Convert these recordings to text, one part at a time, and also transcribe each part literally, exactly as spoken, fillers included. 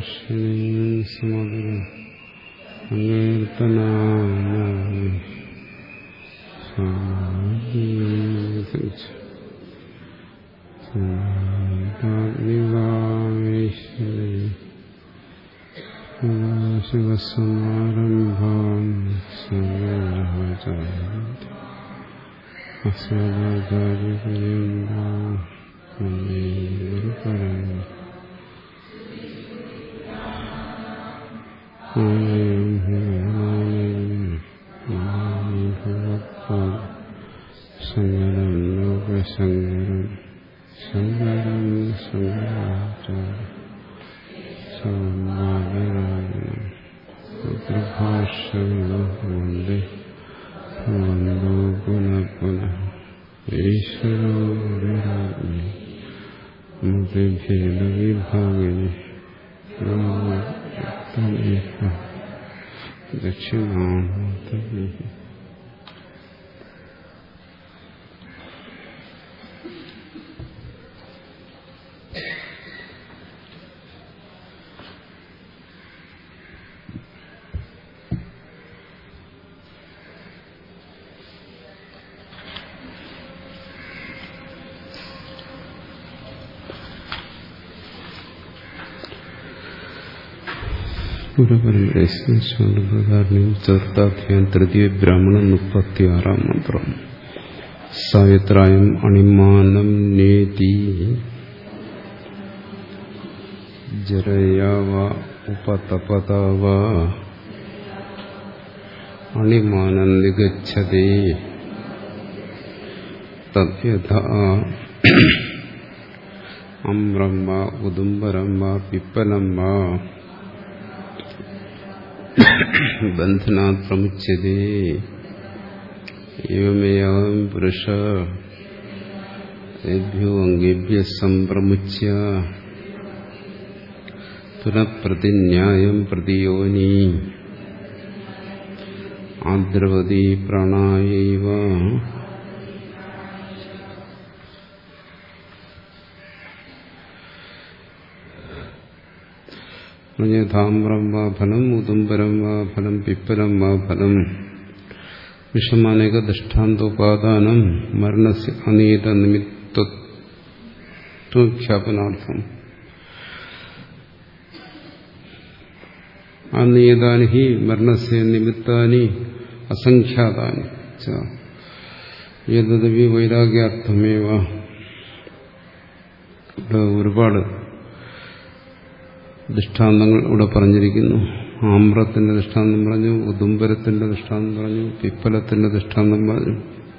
ഭാഷിണീം സമഗ്രം സങ്കീർത്തനാമി ശാന്താഗ്നികാമേശ്വരി ശിവസമാരംഭാം സർവ്വചാരി അസ്മദാചാര്യപര്യന്താം വന്ദേ ഗുരുപരമ്പരാം. ആലയം ഹിമാലയം ഭഗവത്പാദം ശങ്കരം ലോകശങ്കരം ശങ്കരം ശങ്കരാചാര്യം സമാദരായണം സുപ്രഭാഷണം വന്ദേ വന്ദോ പുനഃ പുനഃ ഈശ്വരോ വിരാജ്ഞി മുഖ്യഭേദവിഭാഗിനി ദക്ഷിണാമൂർത്തി. ചതുർത്ഥാധ്യായം തൃതീയ ബ്രാഹ്മണൻ മുപ്പത്തിയാറാം മന്ത്രം. സായത്രായം അണിമാനം നേതി ജരയാവ ഉപതപതവ അണിമാനം നിഗച്ഛതി തദ്യഥാ അമ്രം വാ ഉദുംബരം വാ പിപ്പലം വാ ബന്ധനാത് പ്രമുച്യതേ. ഏവമേവം പുരുഷ ഏഭ്യോ അംഗേഭ്യഃ സംപ്രമുച്യ പുനഃപ്രതിന്യായം പ്രതിയോനി ആദ്രവതി പ്രാണായൈവ. ധാമ്രം വാ ഫലം ഉദുംബരം വാ ഫലം പിപ്പലം വാ ഫലം വിഷമാനേക ദൃഷ്ടാന്തോപാദാനം മരണസ്യ അനീത നിമിത്തത്വഖ്യാപനാർത്ഥം. അനീതാനി ഹി മരണസ്യ നിമിത്താനി അസംഖ്യാതാനി ച ഏതദപി വൈരാഗ്യാർത്ഥമേവ. ഒരുപാട് ദൃഷ്ടാന്തങ്ങൾ ഇവിടെ പറഞ്ഞിരിക്കുന്നു. ആമ്രത്തിന്റെ ദൃഷ്ടാന്തം പറഞ്ഞു, ഉദുംബരത്തിന്റെ ദൃഷ്ടാന്തം പറഞ്ഞു, പിപ്പലത്തിന്റെ ദൃഷ്ടാന്തം പറഞ്ഞു.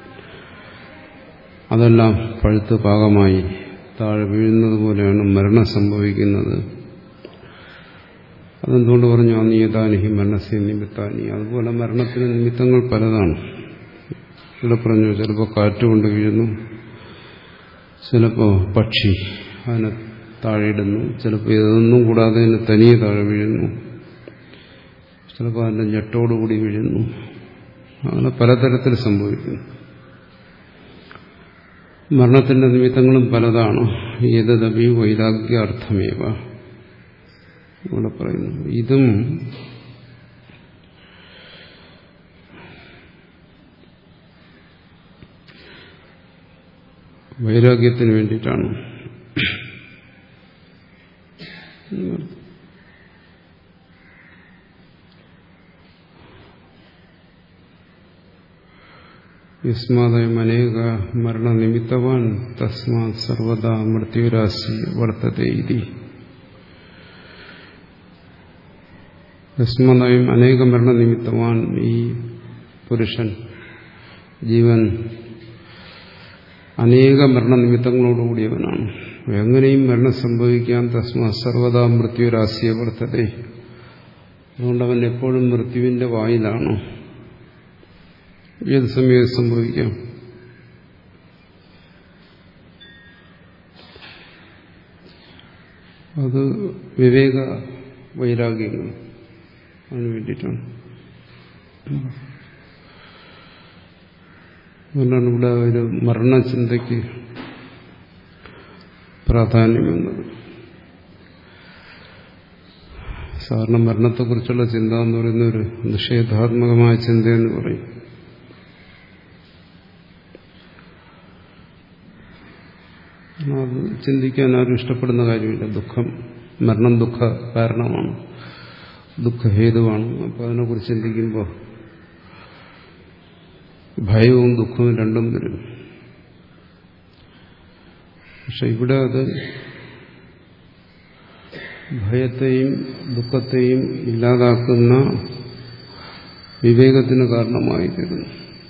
അതെല്ലാം പഴുത്ത് പാകമായി താഴെ വീഴുന്നത് പോലെയാണ് മരണം സംഭവിക്കുന്നത്. അതെന്തുകൊണ്ട് പറഞ്ഞു? അനിയതാനിഹി മരണസ്യ നിമിത്താനി. അതുപോലെ മരണത്തിന് നിമിത്തങ്ങൾ പലതാണ്. ഇവിടെ പറഞ്ഞു, ചിലപ്പോൾ കാറ്റുകൊണ്ട് വീഴുന്നു, ചിലപ്പോൾ പക്ഷി അതിനെ താഴെയിടുന്നു, ചിലപ്പോൾ ഇതൊന്നും കൂടാതെ തന്നെ തനിയെ താഴെ വീഴുന്നു, ചിലപ്പോൾ അതിൻ്റെ ഞെട്ടോടുകൂടി വീഴുന്നു. അങ്ങനെ പലതരത്തിൽ സംഭവിക്കുന്നു. മരണത്തിന്റെ നിമിത്തങ്ങളും പലതാണ്. ഏതദപി വൈരാഗ്യാർത്ഥമേവ ഇവിടെ പറയുന്നു. ഇതും വൈരാഗ്യത്തിന് വേണ്ടിയിട്ടാണ്. യസ്മാദയം അനേക മരണനിമിത്തവാൻ തസ്മാത് സർവദാ മൃത്യുരാശി വർത്തതേ ഇതി. യസ്മാദയം അനേക മരണനിമിത്തവാൻ, ഈ പുരുഷൻ ജീവൻ അനേക മരണനിമിത്തങ്ങളോടുകൂടിയവനാണ്. എങ്ങനെയും മരണം സംഭവിക്കാൻ. തസ്മാത് സർവദാ മൃത്യുരാശിയെ വർത്തതേ. അതുകൊണ്ടവൻ എപ്പോഴും മൃത്യുവിന്റെ വായിലാണ്. ഏത് സമയത്ത് സംഭവിക്കാം. അത് വിവേക വൈരാഗ്യങ്ങൾ അതിനു വേണ്ടിയിട്ടാണ്. അതുകൊണ്ടാണ് ഇവിടെ ഒരു മരണചിന്തയ്ക്ക് പ്രാധാന്യമെന്നത്. സാധാരണ മരണത്തെക്കുറിച്ചുള്ള ചിന്ത എന്ന് പറയുന്ന ഒരു നിഷേധാത്മകമായ ചിന്തയെന്ന് പറയും. അത് ചിന്തിക്കാൻ ആരും ഇഷ്ടപ്പെടുന്ന കാര്യമില്ല. ദുഃഖം, മരണം ദുഃഖ കാരണമാണ്, ദുഃഖഹേതുവാണ്. അപ്പോൾ അതിനെക്കുറിച്ച് ചിന്തിക്കുമ്പോൾ ഭയവും ദുഃഖവും രണ്ടും വരും. പക്ഷെ ഇവിടെ അത് ഭയത്തെയും ദുഃഖത്തെയും ഇല്ലാതാക്കുന്ന വിവേകത്തിന് കാരണമായി തീരുന്നു.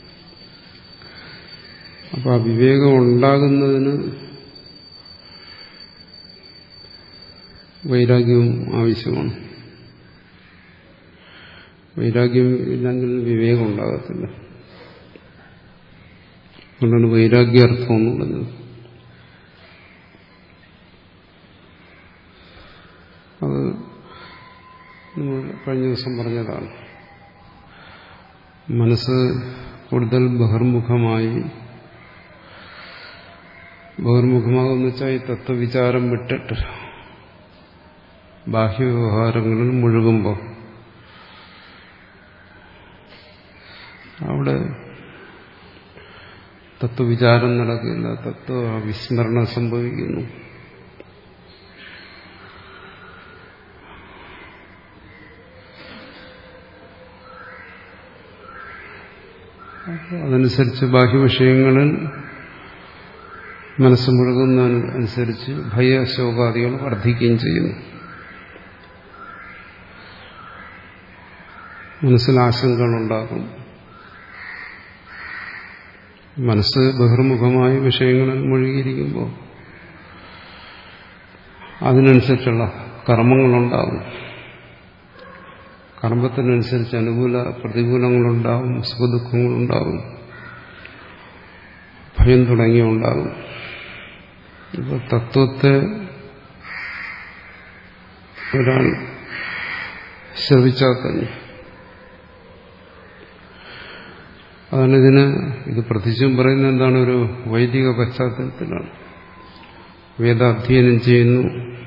അപ്പോൾ ആ വിവേകം ഉണ്ടാകുന്നതിന് വൈരാഗ്യവും ആവശ്യമാണ്. വൈരാഗ്യം ഇല്ലെങ്കിൽ വിവേകം ഉണ്ടാകത്തില്ല. അതുകൊണ്ടാണ് വൈരാഗ്യാർത്ഥം എന്ന് പറഞ്ഞത്. അത് നമ്മൾ കഴിഞ്ഞ ദിവസം പറഞ്ഞതാണ്. മനസ്സ് കൂടുതൽ ബഹിർമുഖമായി, ബഹിർമുഖമാകുമെന്ന് വെച്ചാൽ ഈ തത്വവിചാരം വിട്ടിട്ട് ബാഹ്യവ്യവഹാരങ്ങളിൽ മുഴുകുമ്പോൾ അവിടെ തത്വവിചാരം നടക്കില്ല, തത്വ വിസ്മരണം സംഭവിക്കുന്നു. അതനുസരിച്ച് ബാഹ്യവിഷയങ്ങളിൽ മനസ്സ് മുഴുകുന്നതനുസരിച്ച് ഭയശോകാദികൾ വർദ്ധിക്കുകയും ചെയ്യുന്നു. മനസ്സിൽ ആശങ്കകളുണ്ടാകും. മനസ്സ് ബഹിർമുഖമായ വിഷയങ്ങളിൽ മുഴുകിയിരിക്കുമ്പോൾ അതിനനുസരിച്ചുള്ള കർമ്മങ്ങളുണ്ടാകും. കർമ്മത്തിനനുസരിച്ച് അനുകൂല പ്രതികൂലങ്ങളുണ്ടാകും, സുഖദുഃഖങ്ങളുണ്ടാകും, ഭയം തുടങ്ങിയ ഉണ്ടാകും. ഇപ്പോൾ തത്വത്തെ ഒരാൾ ശ്രവിച്ചാൽ തന്നെ അതാണ് ഇതിന് ഇത് പ്രത്യേകിച്ചും പറയുന്നത് എന്താണ്, ഒരു വൈദിക പശ്ചാത്തലത്തിലാണ്. വേദാധ്യയനം ചെയ്യുന്നു,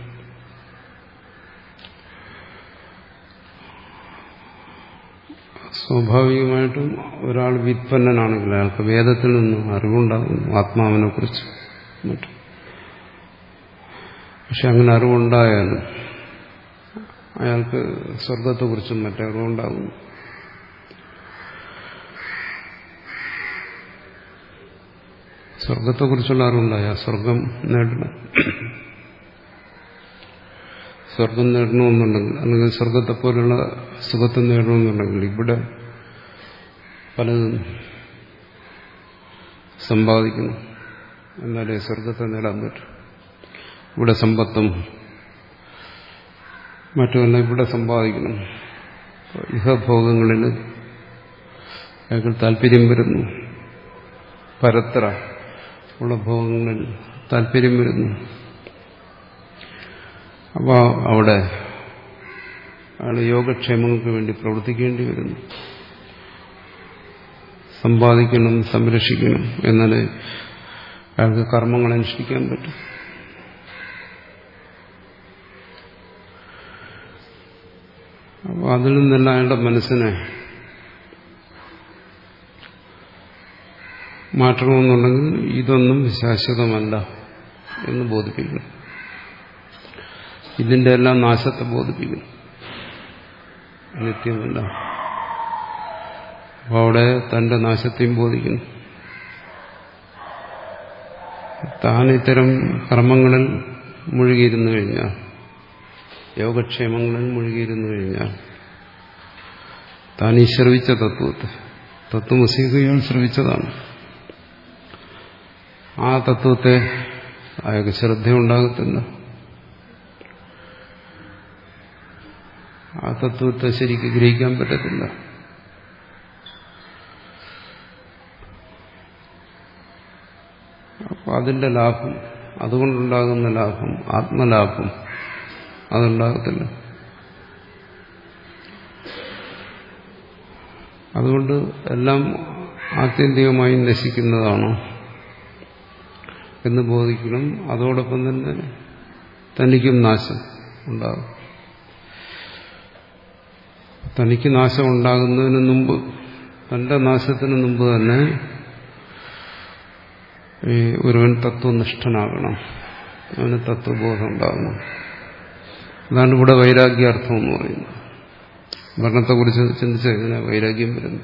സ്വാഭാവികമായിട്ടും ഒരാൾ വിത്പന്നനാണെങ്കിൽ അയാൾക്ക് വേദത്തിൽ നിന്നും അറിവുണ്ടാകുന്നു, ആത്മാവിനെ കുറിച്ച് മറ്റും. പക്ഷെ അങ്ങനെ അറിവുണ്ടായാലും അയാൾക്ക് സ്വർഗത്തെക്കുറിച്ചും മറ്ററിവുണ്ടാകുന്നു. സ്വർഗത്തെക്കുറിച്ചുള്ള അറിവുണ്ടായ സ്വർഗം നേടണം, സ്വർഗം നേടണമെന്നുണ്ടെങ്കിൽ, അല്ലെങ്കിൽ സ്വർഗത്തെ പോലുള്ള സുഖത്തെ നേടണമെന്നുണ്ടെങ്കിൽ ഇവിടെ പലതും സമ്പാദിക്കണം, എന്നാലേ സ്വർഗത്തെ നേടാൻ പറ്റും. ഇവിടെ സമ്പത്തും മറ്റുമെല്ലാം ഇവിടെ സമ്പാദിക്കണം. ഇഹഭോഗങ്ങളിൽ അയാൾക്ക് താല്പര്യം വരുന്നു, പരത്ര ഉള്ള ഭോഗങ്ങളിൽ താല്പര്യം വരുന്നു. അപ്പോൾ അവിടെ അയാൾ യോഗക്ഷേമങ്ങൾക്ക് വേണ്ടി പ്രവർത്തിക്കേണ്ടി വരുന്നു. സമ്പാദിക്കണം, സംരക്ഷിക്കണം, എന്നാലേ അയാൾക്ക് കർമ്മങ്ങൾ അനുഷ്ഠിക്കാൻ പറ്റും. അപ്പോൾ അതിൽ നിന്നെല്ലാം അയാളുടെ മനസ്സിനെ മാറ്റണമെന്നുണ്ടെങ്കിൽ ഇതൊന്നും ശാശ്വതമല്ല എന്ന് ബോധിപ്പിക്കണം. ഇതിന്റെ എല്ലാം നാശത്തെ ബോധിപ്പിക്കണം, നിത്യമല്ല. അപ്പോൾ അവിടെ തന്റെ നാശത്തെയും ബോധിക്കുന്നു. താൻ ഇത്തരം കർമ്മങ്ങളിൽ മുഴുകിയിരുന്നു കഴിഞ്ഞാൽ, യോഗക്ഷേമങ്ങളിൽ മുഴുകിയിരുന്നു കഴിഞ്ഞാൽ, താൻ ഈ ശ്രവിച്ച തത്വത്തെ, തത്വമസീകയാൽ ശ്രവിച്ചതാണ്, ആ തത്വത്തെ അയാൾക്ക് ശ്രദ്ധയുണ്ടാകത്തില്ല. ആ തത്വത്തെ ശരിക്ക് ഗ്രഹിക്കാൻ പറ്റത്തില്ല. അപ്പോൾ അതിന്റെ ലാഭം, അതുകൊണ്ടുണ്ടാകുന്ന ലാഭം, ആത്മലാഭം, അതുണ്ടാകത്തില്ല. അതുകൊണ്ട് എല്ലാം ആത്യന്തികമായി നശിക്കുന്നതാണ് എന്ന് ബോധിക്കണം. അതോടൊപ്പം തന്നെ തനിക്കും നാശം ഉണ്ടാകും. തനിക്ക് നാശം ഉണ്ടാകുന്നതിന് മുമ്പ്, തന്റെ നാശത്തിന് മുമ്പ് തന്നെ ഈ ഒരുവൻ തത്വനിഷ്ഠനാകണം, അവന് തത്വബോധം ഉണ്ടാകണം. അതാണ് ഇവിടെ വൈരാഗ്യാർത്ഥം എന്ന് പറയുന്നത്. മരണത്തെക്കുറിച്ച് ചിന്തിച്ചാൽ എങ്ങനെ വൈരാഗ്യം വരുന്നു?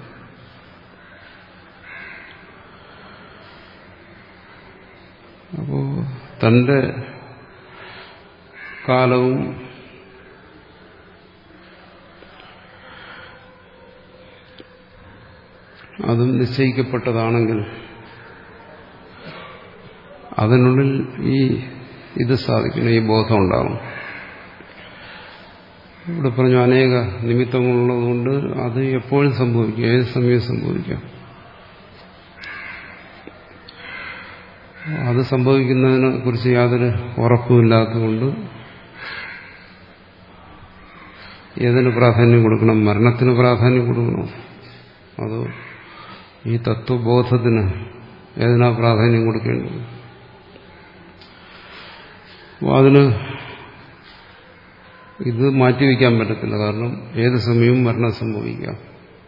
അപ്പോ തന്റെ കാലവും അതും നിശ്ചയിക്കപ്പെട്ടതാണെങ്കിൽ അതിനുള്ളിൽ ഈ ഇത് സാധിക്കണം, ഈ ബോധം ഉണ്ടാകും. ഇവിടെ പറഞ്ഞു അനേക നിമിത്തങ്ങളുള്ളതുകൊണ്ട് അത് എപ്പോഴും സംഭവിക്കും, ഏത് സമയം സംഭവിക്കാം. അത് സംഭവിക്കുന്നതിനെ കുറിച്ച് യാതൊരു ഉറപ്പുമില്ലാത്തതുകൊണ്ട് ഏതിന് പ്രാധാന്യം കൊടുക്കണം? മരണത്തിന് പ്രാധാന്യം കൊടുക്കണോ? അതോ ഈ തത്വബോധത്തിന് ഏതിനാ പ്രാധാന്യം കൊടുക്കേണ്ടത്? അപ്പോൾ അതിന് ഇത് മാറ്റിവെക്കാൻ പറ്റത്തില്ല. കാരണം ഏത് സമയവും മരണം സംഭവിക്കാം,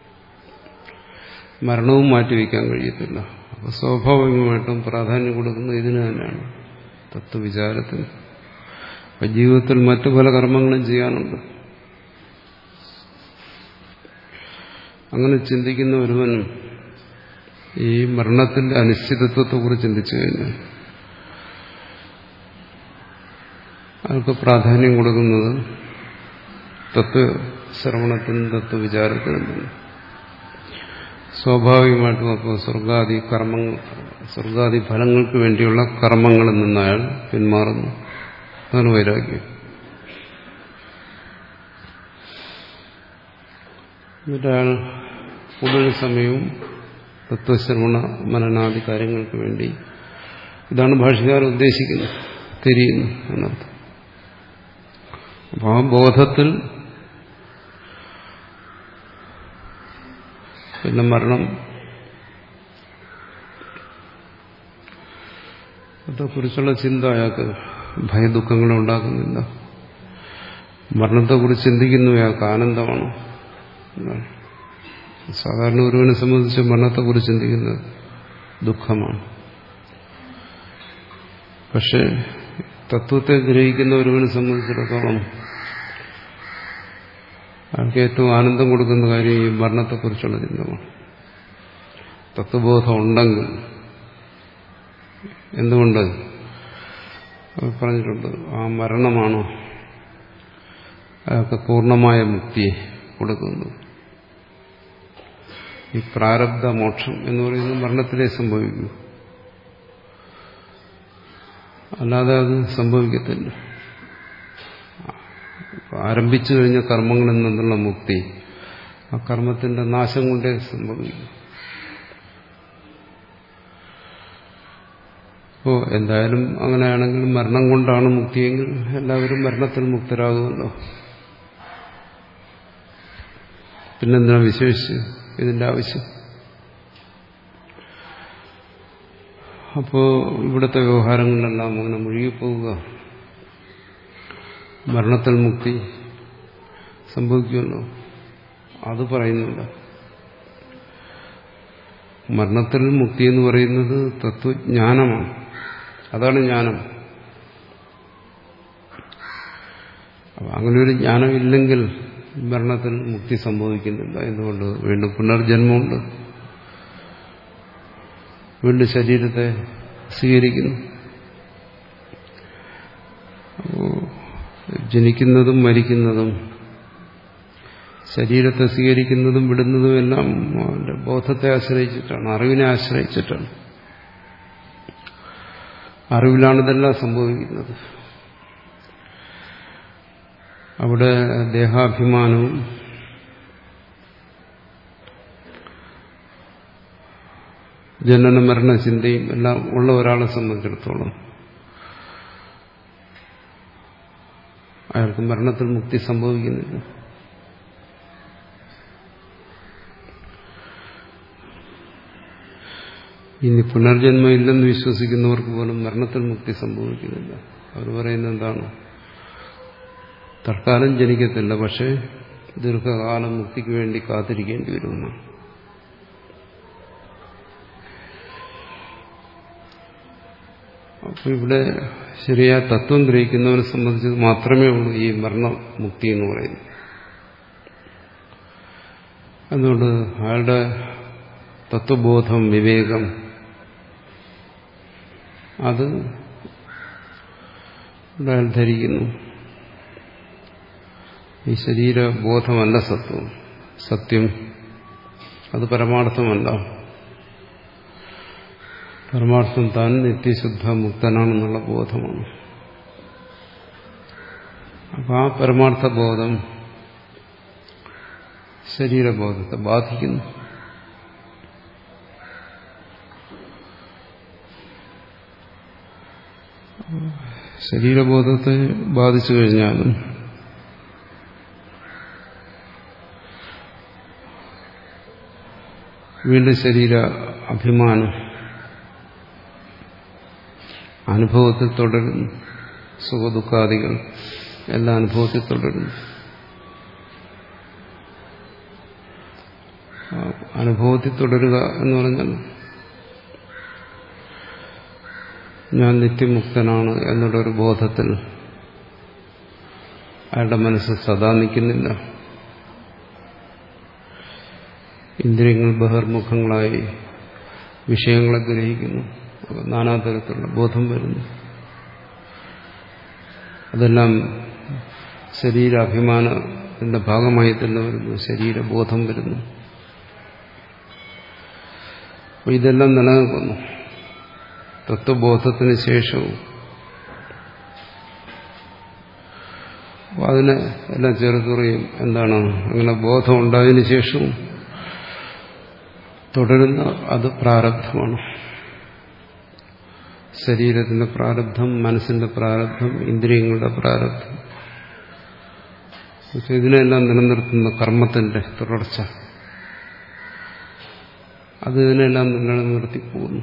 മരണവും മാറ്റിവെക്കാൻ കഴിയത്തില്ല. അപ്പോൾ സ്വാഭാവികമായിട്ടും പ്രാധാന്യം കൊടുക്കുന്നത് ഇതിന് തന്നെയാണ്, തത്വവിചാരത്തിന്. അപ്പം ജീവിതത്തിൽ മറ്റു പല കർമ്മങ്ങളും ചെയ്യാനുണ്ട്. അങ്ങനെ ചിന്തിക്കുന്ന ഒരുവൻ ഈ മരണത്തിന്റെ അനിശ്ചിതത്വത്തെക്കുറിച്ച് ചിന്തിച്ചു കഴിഞ്ഞാൽ അതൊക്കെ പ്രാധാന്യം കൊടുക്കുന്നത് തത്വശ്രവണത്തിനും തത്വവിചാരത്തിനും തന്നെ. സ്വാഭാവികമായിട്ടും അപ്പോൾ സ്വർഗാദി കർമ്മങ്ങൾ, സ്വർഗാദി ഫലങ്ങൾക്ക് വേണ്ടിയുള്ള കർമ്മങ്ങളിൽ നിന്ന് അയാൾ പിന്മാറുന്നു. അതാണ് വൈരാഗ്യം. എന്നിട്ട് അയാൾ കൂടുതൽ സമയവും തത്വശ്രവണ മനനാദി കാര്യങ്ങൾക്ക് വേണ്ടി, ഇതാണ് ഭാഷ്യകാരൻ ഉദ്ദേശിക്കുന്നത്, തിരിയുന്നു എന്നർത്ഥം. അപ്പോൾ ആ ബോധത്തിൽ പിന്നെ മരണം അതേക്കുറിച്ചുള്ള ചിന്ത അയാൾക്ക് ഭയദുഃഖങ്ങളെ ഉണ്ടാക്കുന്നില്ല. മരണത്തെക്കുറിച്ച് ചിന്തിക്കുന്നു അയാൾക്ക് ആനന്ദമാണ്. സാധാരണ ഒരുവനെ സംബന്ധിച്ച് മരണത്തെക്കുറിച്ച് ചിന്തിക്കുന്നത് ദുഃഖമാണ്. പക്ഷെ തത്വത്തെ ഗ്രഹിക്കുന്ന ഒരുവനെ സംബന്ധിച്ചിടത്തോളം അയാൾക്ക് ഏറ്റവും ആനന്ദം കൊടുക്കുന്ന കാര്യം ഈ മരണത്തെക്കുറിച്ചുള്ള ചിന്തമാണ്. തത്വബോധം ഉണ്ടെങ്കിൽ, എന്തുകൊണ്ട് പറഞ്ഞിട്ടുണ്ട്, ആ മരണമാണ് അയാൾക്ക് പൂർണ്ണമായ മുക്തിയെ കൊടുക്കുന്നത്. ഈ പ്രാരബ്ധ മോക്ഷം എന്ന് പറയുന്നത് മരണത്തിലേ സംഭവിക്കൂ, അല്ലാതെ അത് സംഭവിക്കത്തില്ല. ആരംഭിച്ചു കഴിഞ്ഞ കർമ്മങ്ങളിൽ നിന്നുള്ള മുക്തി ആ കർമ്മത്തിന്റെ നാശം കൊണ്ടേ സംഭവിക്കും. അപ്പോൾ എന്തായാലും അങ്ങനെയാണെങ്കിൽ മരണം കൊണ്ടാണ് മുക്തിയെങ്കിൽ എല്ലാവരും മരണത്തിൽ മുക്തരാകുമല്ലോ. പിന്നെന്തിനാ വിശേഷിച്ച് ഇതിന്റെ ആവശ്യം? അപ്പോൾ ഇവിടുത്തെ വ്യവഹാരങ്ങളിലെല്ലാം അങ്ങനെ മുഴുകിപ്പോവുക. മരണത്തിൽ മുക്തി സംഭവിക്കുമല്ലോ, അത് പറയുന്നില്ല. മരണത്തിൽ മുക്തി എന്ന് പറയുന്നത് തത്വജ്ഞാനമാണ്. അതാണ് ജ്ഞാനം. അങ്ങനെ ഒരു ജ്ഞാനം ഇല്ലെങ്കിൽ മരണത്തിൽ മുക്തി സംഭവിക്കുന്നില്ല. എന്തുകൊണ്ട്? വീണ്ടും പുനർജന്മമുണ്ട്, വീണ്ടും ശരീരത്തെ സ്വീകരിക്കുന്നു. ജനിക്കുന്നതും മരിക്കുന്നതും ശരീരത്തെ സ്വീകരിക്കുന്നതും വിടുന്നതും എല്ലാം അവന്റെ ബോധത്തെ ആശ്രയിച്ചിട്ടാണ്, അറിവിനെ ആശ്രയിച്ചിട്ടാണ്. അറിവിലാണ് ഇതെല്ലാം സംഭവിക്കുന്നത്. അവിടെ ദേഹാഭിമാനവും ജനന മരണ ചിന്തയും എല്ലാം ഉള്ള ഒരാളെ സംബന്ധിച്ചിടത്തോളം അയാൾക്ക് മരണത്തിൽ മുക്തി സംഭവിക്കുന്നില്ല. ഇനി പുനർജന്മം ഇല്ലെന്ന് വിശ്വസിക്കുന്നവർക്ക് പോലും മരണത്തിൽ മുക്തി സംഭവിക്കുന്നില്ല. അവർ പറയുന്നത് എന്താണ്? തൽക്കാലം ജനിക്കത്തില്ല, പക്ഷെ ദീർഘകാലം മുക്തിക്ക് വേണ്ടി കാത്തിരിക്കേണ്ടി വരുമെന്ന്. അപ്പോൾ ഇവിടെ ശരിയായ തത്വം ഗ്രഹിക്കുന്നവനെ സംബന്ധിച്ച് മാത്രമേ ഉള്ളൂ ഈ മരണമുക്തി എന്ന് പറയുന്നത്. അതുകൊണ്ട് അയാളുടെ തത്വബോധം, വിവേകം, അത് അയാൾ ധരിക്കുന്നു. ഈ ശരീരബോധമല്ല സത്വം, സത്യം അത് പരമാർത്ഥമല്ല. പരമാർത്ഥം താൻ നിത്യശുദ്ധ മുക്തനാണെന്നുള്ള ബോധമാണ്. അപ്പം ആ പരമാർത്ഥ ബോധം ശരീരബോധത്തെ ബാധിക്കുന്നു. ശരീരബോധത്തെ ബാധിച്ചു കഴിഞ്ഞാലും വീണ്ടും ശരീര അഭിമാനം അനുഭവത്തിൽ തുടരുന്നു. സുഖദുഃഖാദികൾ എല്ലാ അനുഭവത്തിൽ തുടരുന്നു. അനുഭവത്തിൽ തുടരുക എന്ന് പറഞ്ഞാൽ ഞാൻ നിത്യമുക്തനാണ് എന്നുള്ളൊരു ബോധത്തിൽ അയാളുടെ മനസ്സ് സദാ നിൽക്കുന്നില്ല. ഇന്ദ്രിയങ്ങൾ ബഹിർമുഖങ്ങളായി വിഷയങ്ങളെ ഗ്രഹിക്കുന്നു. നാനാതരത്തിലുള്ള ബോധം വരുന്നു. അതെല്ലാം ശരീരാഭിമാനത്തിന്റെ ഭാഗമായി തന്നെ വരുന്നു. ശരീരബോധം വരുന്നു. അപ്പോൾ ഇതെല്ലാം നിലനിൽക്കുന്നു. തത്വബോധത്തിന് ശേഷവും അതിനെ എല്ലാം ചെറുതുറയും എന്താണ് അങ്ങനെ ബോധം ഉണ്ടായതിനു ശേഷവും തുടരുന്ന അത് പ്രാരബ്ധമാണ്. ശരീരത്തിന്റെ പ്രാരബ്ധം, മനസ്സിന്റെ പ്രാരബ്ധം, ഇന്ദ്രിയങ്ങളുടെ പ്രാരബ്ധം. ഇതിനെല്ലാം നിലനിർത്തുന്ന കർമ്മത്തിന്റെ തുടർച്ച, അത് ഇതിനെല്ലാം നിലനിർത്തി പോകുന്നു.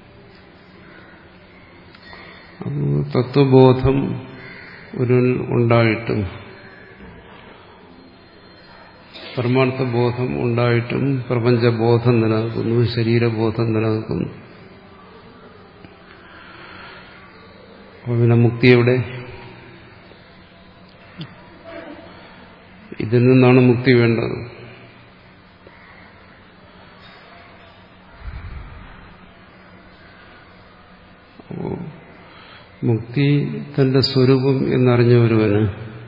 അപ്പോൾ തത്വബോധം ഒരു ഉണ്ടായിട്ടും പരമാർത്ഥബോധം ഉണ്ടായിട്ടും പ്രപഞ്ചബോധം നിലനിൽക്കുന്നു, ശരീരബോധം നിലനിൽക്കുന്നു. അപ്പോൾ പിന്നെ മുക്തി എവിടെ? ഇതിൽ നിന്നാണ് മുക്തി വേണ്ടത്. അപ്പോൾ മുക്തി തന്റെ സ്വരൂപം എന്നറിഞ്ഞ ഒരുവന്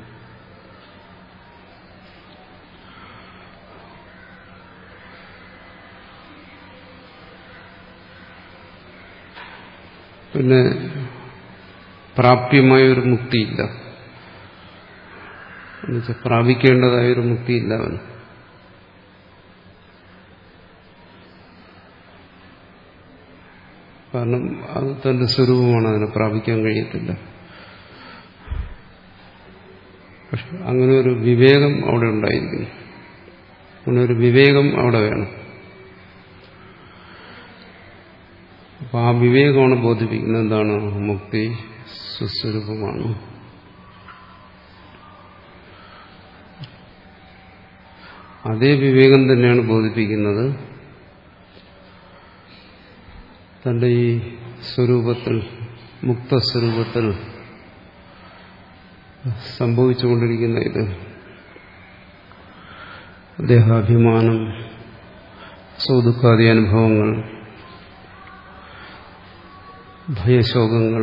പിന്നെ പ്രാപ്യമായ ഒരു മുക്തിയില്ല, എന്നുവെച്ചാൽ പ്രാപിക്കേണ്ടതായൊരു മുക്തിയില്ല അവന്. കാരണം അത് തന്റെ സ്വരൂപമാണ്, അതിനെ പ്രാപിക്കാൻ കഴിയത്തില്ല. പക്ഷെ അങ്ങനെ ഒരു വിവേകം അവിടെ ഉണ്ടായിരിക്കുന്നു. അങ്ങനെ ഒരു വിവേകം അവിടെ വേണം. അപ്പൊ ആ വിവേകമാണ് ബോധിപ്പിക്കുന്നത് എന്താണ്? മുക്തി സ്വസ്വരൂപമാണ്. അതേ വിവേകം തന്നെയാണ് ബോധിപ്പിക്കുന്നത് തന്റെ ഈ സ്വരൂപത്തിൽ, മുക്തസ്വരൂപത്തിൽ സംഭവിച്ചുകൊണ്ടിരിക്കുന്ന ഇത് ദേഹാഭിമാനം, സുഖദുഃഖാദി അനുഭവങ്ങൾ, ഭയശോകങ്ങൾ,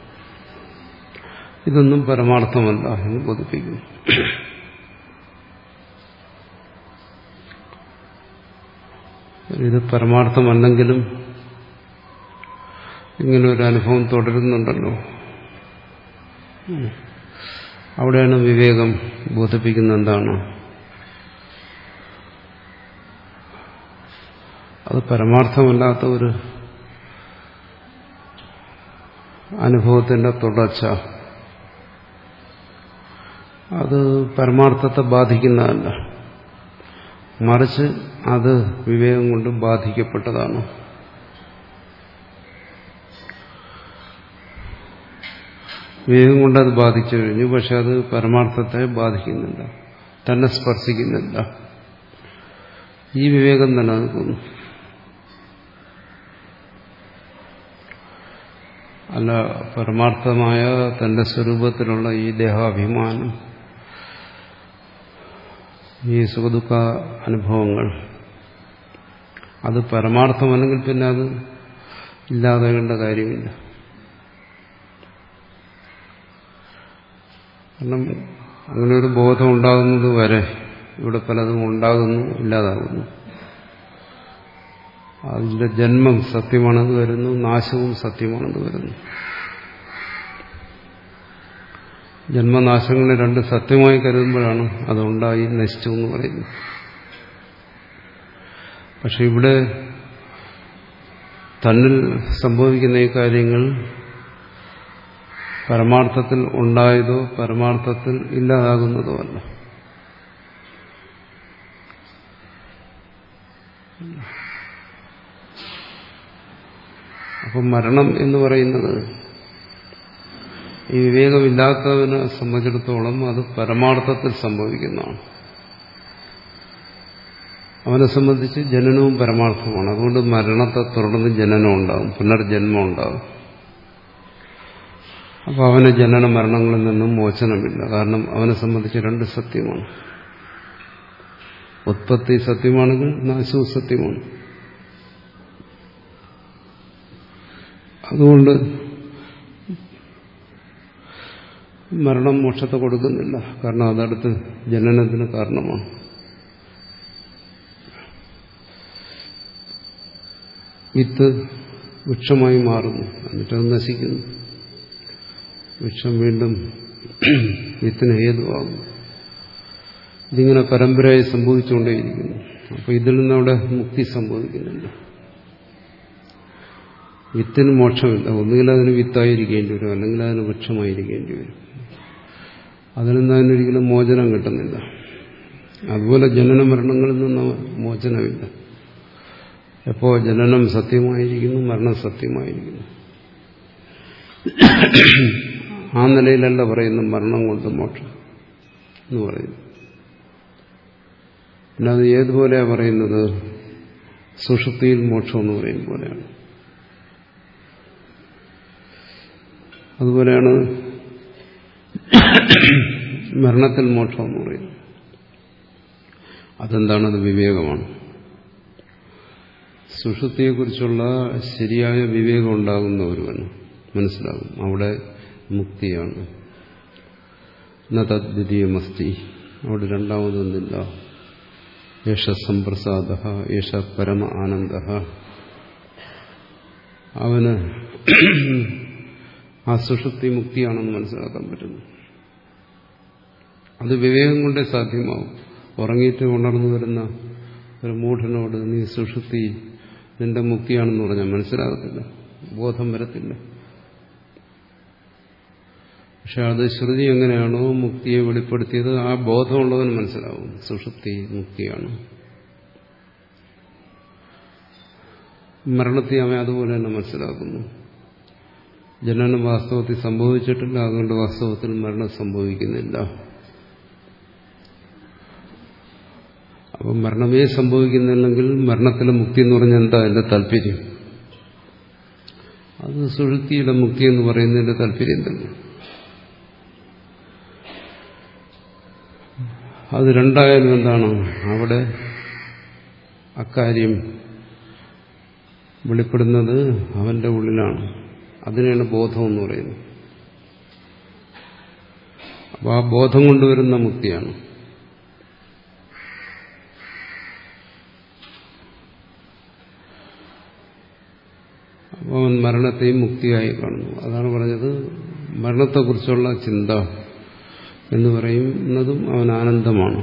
ഇതൊന്നും പരമാർത്ഥമല്ല എന്ന് ബോധിപ്പിക്കുന്നു. ഇത് പരമാർത്ഥമല്ലെങ്കിലും ഇങ്ങനെ ഒരു അനുഭവം തുടരുന്നുണ്ടല്ലോ, അവിടെയാണ് വിവേകം ബോധിപ്പിക്കുന്നത് എന്താണ്? അത് പരമാർത്ഥമല്ലാത്ത ഒരു അനുഭവത്തിന്റെ തുടർച്ച, അത് പരമാർത്ഥത്തെ ബാധിക്കുന്നതല്ല, മറിച്ച് അത് വിവേകം കൊണ്ട് ബാധിക്കപ്പെട്ടതാണ്. വിവേകം കൊണ്ട് അത് ബാധിച്ചു കഴിഞ്ഞു, പക്ഷെ അത് പരമാർത്ഥത്തെ ബാധിക്കുന്നില്ല. തന്നെ സ്പർശിക്കുന്നില്ല. ഈ വിവേകം നിലനിൽക്കുന്നു. അല്ല പരമാർത്ഥമായ തന്റെ സ്വരൂപത്തിലുള്ള ഈ ദേഹാഭിമാനം, ഈ സുഖദുഃഖ അനുഭവങ്ങൾ, അത് പരമാർത്ഥമല്ലെങ്കിൽ പിന്നെ അത് ഇല്ലാതാകേണ്ട കാര്യമില്ല. കാരണം അങ്ങനെ ഒരു ബോധം ഉണ്ടാകുന്നത് വരെ ഇവിടെ പലതും ഉണ്ടാകുന്നു, ഇല്ലാതാകുന്നു. അതിന്റെ ജന്മം സത്യമാണെന്ന് വരുന്നു, നാശവും സത്യമാണെന്ന് വരുന്നു. ജന്മനാശങ്ങളെ രണ്ട് സത്യമായി കരുതുമ്പോഴാണ് അതുണ്ടായി നശിച്ചു എന്ന് പറയുന്നത്. പക്ഷെ ഇവിടെ തന്നിൽ സംഭവിക്കുന്ന ഈ കാര്യങ്ങൾ പരമാർത്ഥത്തിൽ ഉണ്ടായതോ പരമാർത്ഥത്തിൽ ഇല്ലാതാകുന്നതോ അല്ല. അപ്പം മരണം എന്ന് പറയുന്നത് ഈ വിവേകമില്ലാത്തവനെ സംബന്ധിച്ചിടത്തോളം അത് പരമാർത്ഥത്തിൽ സംഭവിക്കുന്നതാണ്. അവനെ സംബന്ധിച്ച് ജനനവും പരമാർത്ഥമാണ്. അതുകൊണ്ട് മരണത്തെ തുടർന്ന് ജനനം ഉണ്ടാകും, പുനർജന്മം ഉണ്ടാകും. അപ്പോൾ അവന് ജനന മരണങ്ങളിൽ നിന്നും മോചനമില്ല. കാരണം അവനെ സംബന്ധിച്ച് രണ്ട് സത്യമാണ്. ഉത്പത്തി സത്യമാണെങ്കിൽ നാശവും സത്യമാണ്. അതുകൊണ്ട് മരണം മോക്ഷത്തെ കൊടുക്കുന്നില്ല. കാരണം അതടുത്ത് ജനനത്തിന് കാരണമാണ്. വിത്ത് വൃക്ഷമായി മാറുന്നു, എന്നിട്ടത് നശിക്കുന്നു. വൃക്ഷം വീണ്ടും വിത്തിന് ഹേതുവാകുന്നു. ഇതിങ്ങനെ പരമ്പരയായി സംഭവിച്ചുകൊണ്ടേയിരിക്കുന്നു. അപ്പോൾ ഇതിൽ നിന്ന് അവിടെ മുക്തി സംഭവിക്കുന്നില്ല. വിത്തിന് മോക്ഷമില്ല. ഒന്നുകിൽ അതിന് വിത്തായിരിക്കേണ്ടി വരും, അല്ലെങ്കിൽ അതിന് വൃക്ഷമായിരിക്കേണ്ടി വരും. അതിൽ നിന്ന് അതിനൊരിക്കലും മോചനം കിട്ടുന്നില്ല. അതുപോലെ ജനന മരണങ്ങളിൽ നിന്ന് മോചനമില്ല. എപ്പോ ജനനം സത്യമായിരിക്കുന്നു, മരണം സത്യമായിരിക്കുന്നു. ആ നിലയിലല്ല പറയുന്നു മരണം കൊണ്ട് മോക്ഷം എന്ന് പറയുന്നു. പിന്നെ അത് ഏതുപോലെയാണ് പറയുന്നത്? സുഷുപ്തിയിൽ മോക്ഷം എന്ന് പറയും പോലെയാണ്. അതുപോലെയാണ് മരണത്തിൽ മോക്ഷം എന്ന് പറയുന്നത്. അതെന്താണത്? വിവേകമാണ്. സുഷുപ്തിയെക്കുറിച്ചുള്ള ശരിയായ വിവേകം ഉണ്ടാകുന്ന ഒരുവന് മനസ്സിലാകും അവിടെ മുക്തിയാണ്. ന തദ്വിതീയമസ്തി, അവിടെ രണ്ടാമതൊന്നില്ല. യേശ സംപ്രസാദ, യേശ പരമ ആനന്ദ. അവന് ആ സുഷുപ്തി മുക്തിയാണെന്ന് മനസ്സിലാക്കാൻ പറ്റുന്നു. അത് വിവേകം കൊണ്ടേ സാധ്യമാവും. ഉറങ്ങിയിട്ട് ഉണർന്നു വരുന്ന ഒരു മൂഢനോട് നീ സുഷുപ്തി നിന്റെ മുക്തിയാണെന്ന് പറഞ്ഞാൽ മനസ്സിലാകത്തില്ല, ബോധം വരത്തില്ല. പക്ഷെ അത് ശ്രുതി എങ്ങനെയാണോ മുക്തിയെ വെളിപ്പെടുത്തിയത് ആ ബോധമുള്ളവന് മനസ്സിലാവും സുഷുപ്തി മുക്തിയാണ്. മരണത്തെ അവൻ അതുപോലെ തന്നെ മനസ്സിലാക്കുന്നു. ജനനം വാസ്തവത്തിൽ സംഭവിച്ചിട്ടില്ല, അതുകൊണ്ട് വാസ്തവത്തിൽ മരണം സംഭവിക്കുന്നില്ല. അപ്പം മരണമേ സംഭവിക്കുന്നില്ലെങ്കിൽ മരണത്തിലെ മുക്തി എന്ന് പറഞ്ഞാൽ എന്താ അതിന്റെ താല്പര്യം? അത് സുഷുപ്തിയുടെ മുക്തി എന്ന് പറയുന്നതിന്റെ താല്പര്യം തന്നെ. അത് രണ്ടായാലും എന്താണ്? അവിടെ അക്കാര്യം വെളിപ്പെടുന്നത് അവന്റെ ഉള്ളിലാണ്. അതിനാണ് ബോധം എന്ന് പറയുന്നത്. അപ്പോൾ ആ ബോധം കൊണ്ടുവരുന്ന മുക്തിയാണ്. അപ്പോൾ അവൻ മരണത്തെയും മുക്തിയായി കാണുന്നു. അതാണ് പറഞ്ഞത് മരണത്തെക്കുറിച്ചുള്ള ചിന്ത എന്ന് പറയുന്നതും അവൻ ആനന്ദമാണ്.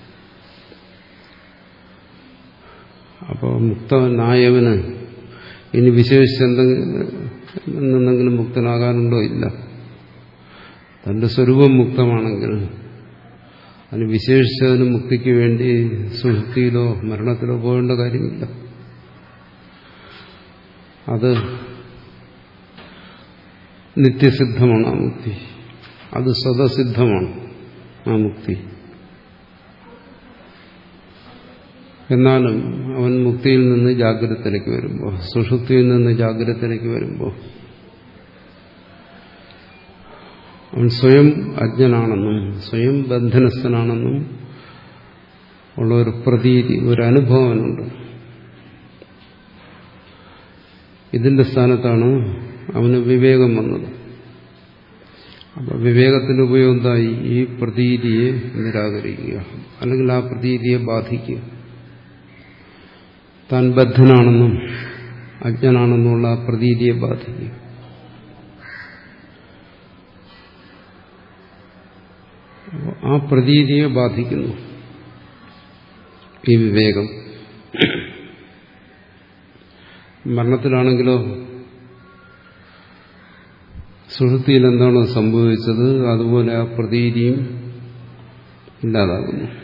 അപ്പോൾ മുക്തനായവന് ഇനി വിശേഷിച്ചെന്തെങ്കിലും മുക്തനാകാനുണ്ടോ? ഇല്ല. തന്റെ സ്വരൂപം മുക്തമാണെങ്കിൽ അതിന് വിശേഷിച്ചതിന് മുക്തിക്ക് വേണ്ടി സുഷുപ്തിയിലോ മരണത്തിലോ പോകേണ്ട കാര്യമില്ല. അത് നിത്യസിദ്ധമാണ് ആ മുക്തി. അത് സ്വതസിദ്ധമാണ് ആ മുക്തി. എന്നാലും അവൻ മുക്തിയിൽ നിന്ന് ജാഗ്രതത്തിലേക്ക് വരുമ്പോൾ, സുഷുപ്തിയിൽ നിന്ന് ജാഗ്രതത്തിലേക്ക് വരുമ്പോൾ അവൻ സ്വയം അജ്ഞനാണെന്നും സ്വയം ബന്ധനസ്ഥനാണെന്നും ഉള്ള ഒരു പ്രതീതി, ഒരു അനുഭവമുണ്ട്. ഇതിന്റെ സ്ഥാനത്താണ് അവന് വിവേകം വന്നത്. അപ്പൊ വിവേകത്തിന്റെ ഉപയോഗം എന്തായി? ഈ പ്രതീതിയെ നിരാകരിക്കുക, അല്ലെങ്കിൽ ആ പ്രതീതിയെ ബാധിക്കുക. താൻ ബദ്ധനാണെന്നും അജ്ഞനാണെന്നുള്ള ആ പ്രതീതിയെ ബാധിക്കുക. ആ പ്രതീതിയെ ബാധിക്കുന്നു ഈ വിവേകം. മരണത്തിലാണെങ്കിലോ സുഷുപ്തിയിൽ എന്താണോ സംഭവിച്ചത് അതുപോലെ ആ പ്രതീതിയും ഇല്ലാതാകുന്നു.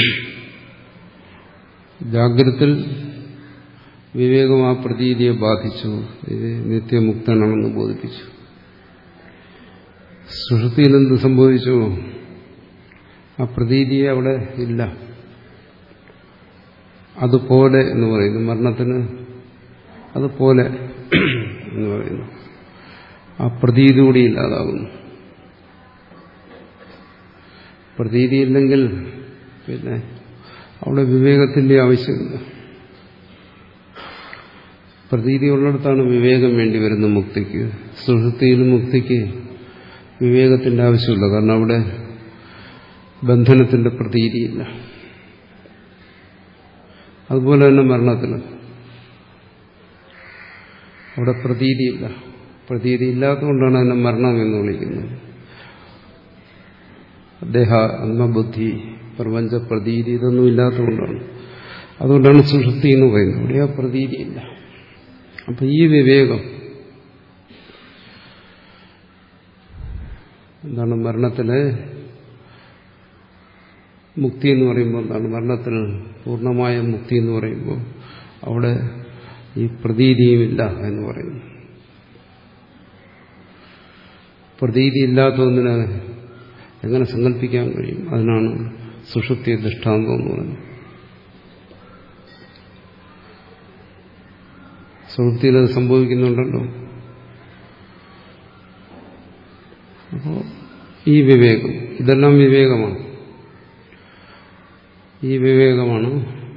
ജാഗ്രതത്തിൽ വിവേകം ആ പ്രതീതിയെ ബാധിച്ചു, ഇത് നിത്യമുക്തനാണെന്ന് ബോധിപ്പിച്ചു. സുഷുപ്തിയിൽ എന്ത് സംഭവിച്ചു? ആ പ്രതീതിയെ അവിടെ ഇല്ല. അതുപോലെ എന്ന് പറയുന്നു, മരണത്തിന് അതുപോലെ എന്ന് പറയുന്നു. ആ പ്രതീതി കൂടി ഇല്ലാതാകുന്നു. പ്രതീതിയില്ലെങ്കിൽ പിന്നെ അവിടെ വിവേകത്തിന്റെ ആവശ്യമില്ല. പ്രതീതി ഉള്ളിടത്താണ് വിവേകം വേണ്ടി വരുന്നത് മുക്തിക്ക്. സുഷുപ്തിയിലും മുക്തിക്ക് വിവേകത്തിന്റെ ആവശ്യമില്ല, കാരണം അവിടെ ബന്ധനത്തിന്റെ പ്രതീതിയില്ല. അതുപോലെ തന്നെ മരണത്തിന് അവിടെ പ്രതീതിയില്ല. പ്രതീതി ഇല്ലാത്തതുകൊണ്ടാണ് അതിനെ മരണം എന്ന് വിളിക്കുന്നത്. ദേഹ, ആത്മബുദ്ധി, പ്രപഞ്ച പ്രതീതി ഇതൊന്നും ഇല്ലാത്തതുകൊണ്ടാണ്. അതുകൊണ്ടാണ് സുഷുപ്തി എന്ന് പറയുന്നത്. അവിടെ ആ പ്രതീതിയില്ല. അപ്പൊ ഈ വിവേകം എന്താണ്? മരണത്തിലെ മുക്തി എന്ന് പറയുമ്പോൾ എന്താണ്? മരണത്തിൽ പൂർണ്ണമായ മുക്തി എന്ന് പറയുമ്പോൾ അവിടെ ഈ പ്രതീതിയുമില്ല എന്ന് പറയുന്നു. പ്രതീതി ഇല്ലാത്തതൊന്നിനെ എങ്ങനെ സങ്കല്പിക്കാൻ കഴിയും? അതിനാണ് സുഷുപ്തി ദൃഷ്ടാന്തം എന്ന് പറയുന്നത്. സുഷുപ്തിയിൽ അത് സംഭവിക്കുന്നുണ്ടല്ലോ. അപ്പോൾ ഈ വിവേകം, ഇതെല്ലാം വിവേകമാണ്. ഈ വിവേകമാണ്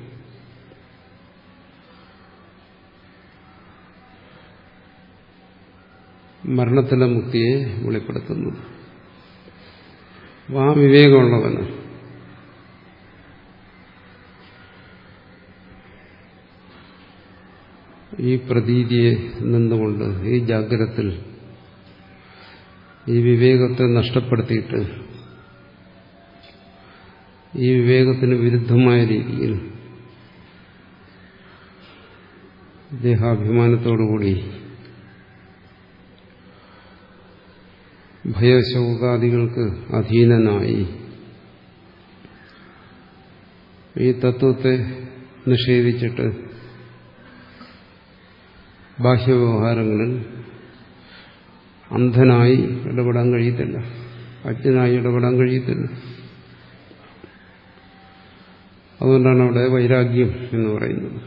മരണത്തിലെ മുക്തിയെ വെളിപ്പെടുത്തുന്നത്. ആ വിവേകമുള്ളവന് ഈ പ്രതീതിയെ നിന്നുകൊണ്ട് ഈ ജാഗ്രതത്തിൽ ഈ വിവേകത്തെ നഷ്ടപ്പെടുത്തിയിട്ട് ഈ വിവേകത്തിന് വിരുദ്ധമായ രീതിയിൽ ദേഹാഭിമാനത്തോടുകൂടി ഭയശോകാദികൾക്ക് അധീനനായി ഈ തത്വത്തെ നിഷേധിച്ചിട്ട് ബാഹ്യവ്യവഹാരങ്ങളിൽ അന്ധനായി ഇടപെടാൻ കഴിയത്തില്ല, അജ്ഞനായി ഇടപെടാൻ കഴിയത്തില്ല. അതുകൊണ്ടാണ് അവിടെ വൈരാഗ്യം എന്ന് പറയുന്നത്.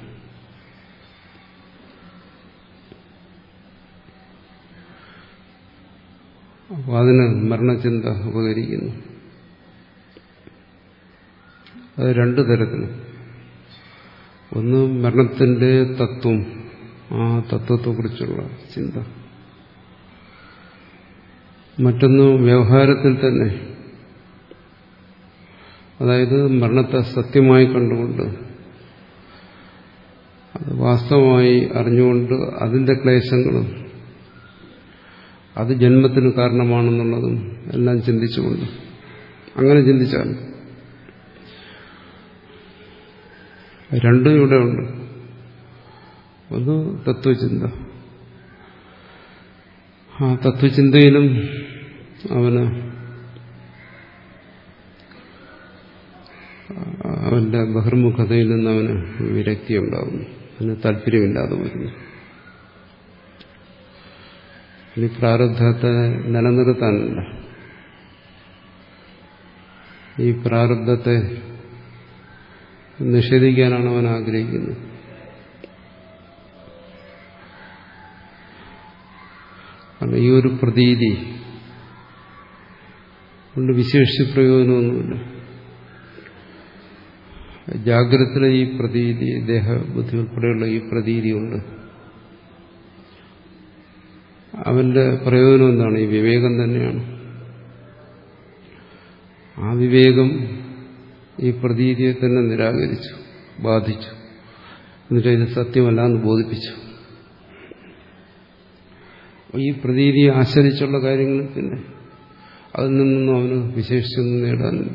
അപ്പോൾ അതിന് മരണചിന്ത ഉപകരിക്കുന്നു. അത് രണ്ടു തരത്തിൽ. ഒന്ന് മരണത്തിന്റെ തത്വം, ആ തത്വത്തെക്കുറിച്ചുള്ള ചിന്ത. മറ്റൊന്ന് വ്യവഹാരത്തിൽ തന്നെ, അതായത് മരണത്തെ സത്യമായി കണ്ടുകൊണ്ട് അത് വാസ്തവമായി അറിഞ്ഞുകൊണ്ട് അതിന്റെ ക്ലേശങ്ങളും അത് ജന്മത്തിന് കാരണമാണെന്നുള്ളതും എല്ലാം ചിന്തിച്ചുകൊണ്ട്. അങ്ങനെ ചിന്തിച്ചാൽ രണ്ടും ഇവിടെ ഉണ്ട്. ഒന്ന് തത്വചിന്ത. ആ തത്വചിന്തയിലും അവന് അവന്റെ ബഹിർമുഖതയിൽ നിന്ന് അവന് വിരക്തി ഉണ്ടാകുന്നു, അവന് താല്പര്യമില്ലാതെ വരുന്നു. ഇനി പ്രാരബ്ധത്തെ നിലനിർത്താനല്ല, ഈ പ്രാരബ്ധത്തെ നിഷേധിക്കാനാണ് അവൻ ആഗ്രഹിക്കുന്നത്. കാരണം ഈ ഒരു പ്രതീതി കൊണ്ട് വിശേഷിച്ച് പ്രയോജനമൊന്നുമില്ല. ജാഗ്രതത്തിലെ ഈ പ്രതീതി, ദേഹബുദ്ധി ഉൾപ്പെടെയുള്ള ഈ പ്രതീതിയുണ്ട്. അവന്റെ പ്രയോജനം എന്താണ്? ഈ വിവേകം തന്നെയാണ്. ആ വിവേകം ഈ പ്രതീതിയെ തന്നെ നിരാകരിച്ചു, ബാധിച്ചു. എന്നിട്ട് ഇത് സത്യമല്ല എന്ന് ബോധിപ്പിച്ചു. ഈ പ്രതീതിയെ ആശ്രയിച്ചുള്ള കാര്യങ്ങളിൽ പിന്നെ അതിൽ നിന്നൊന്നും അവന് വിശേഷിച്ചൊന്നും നേടാനില്ല.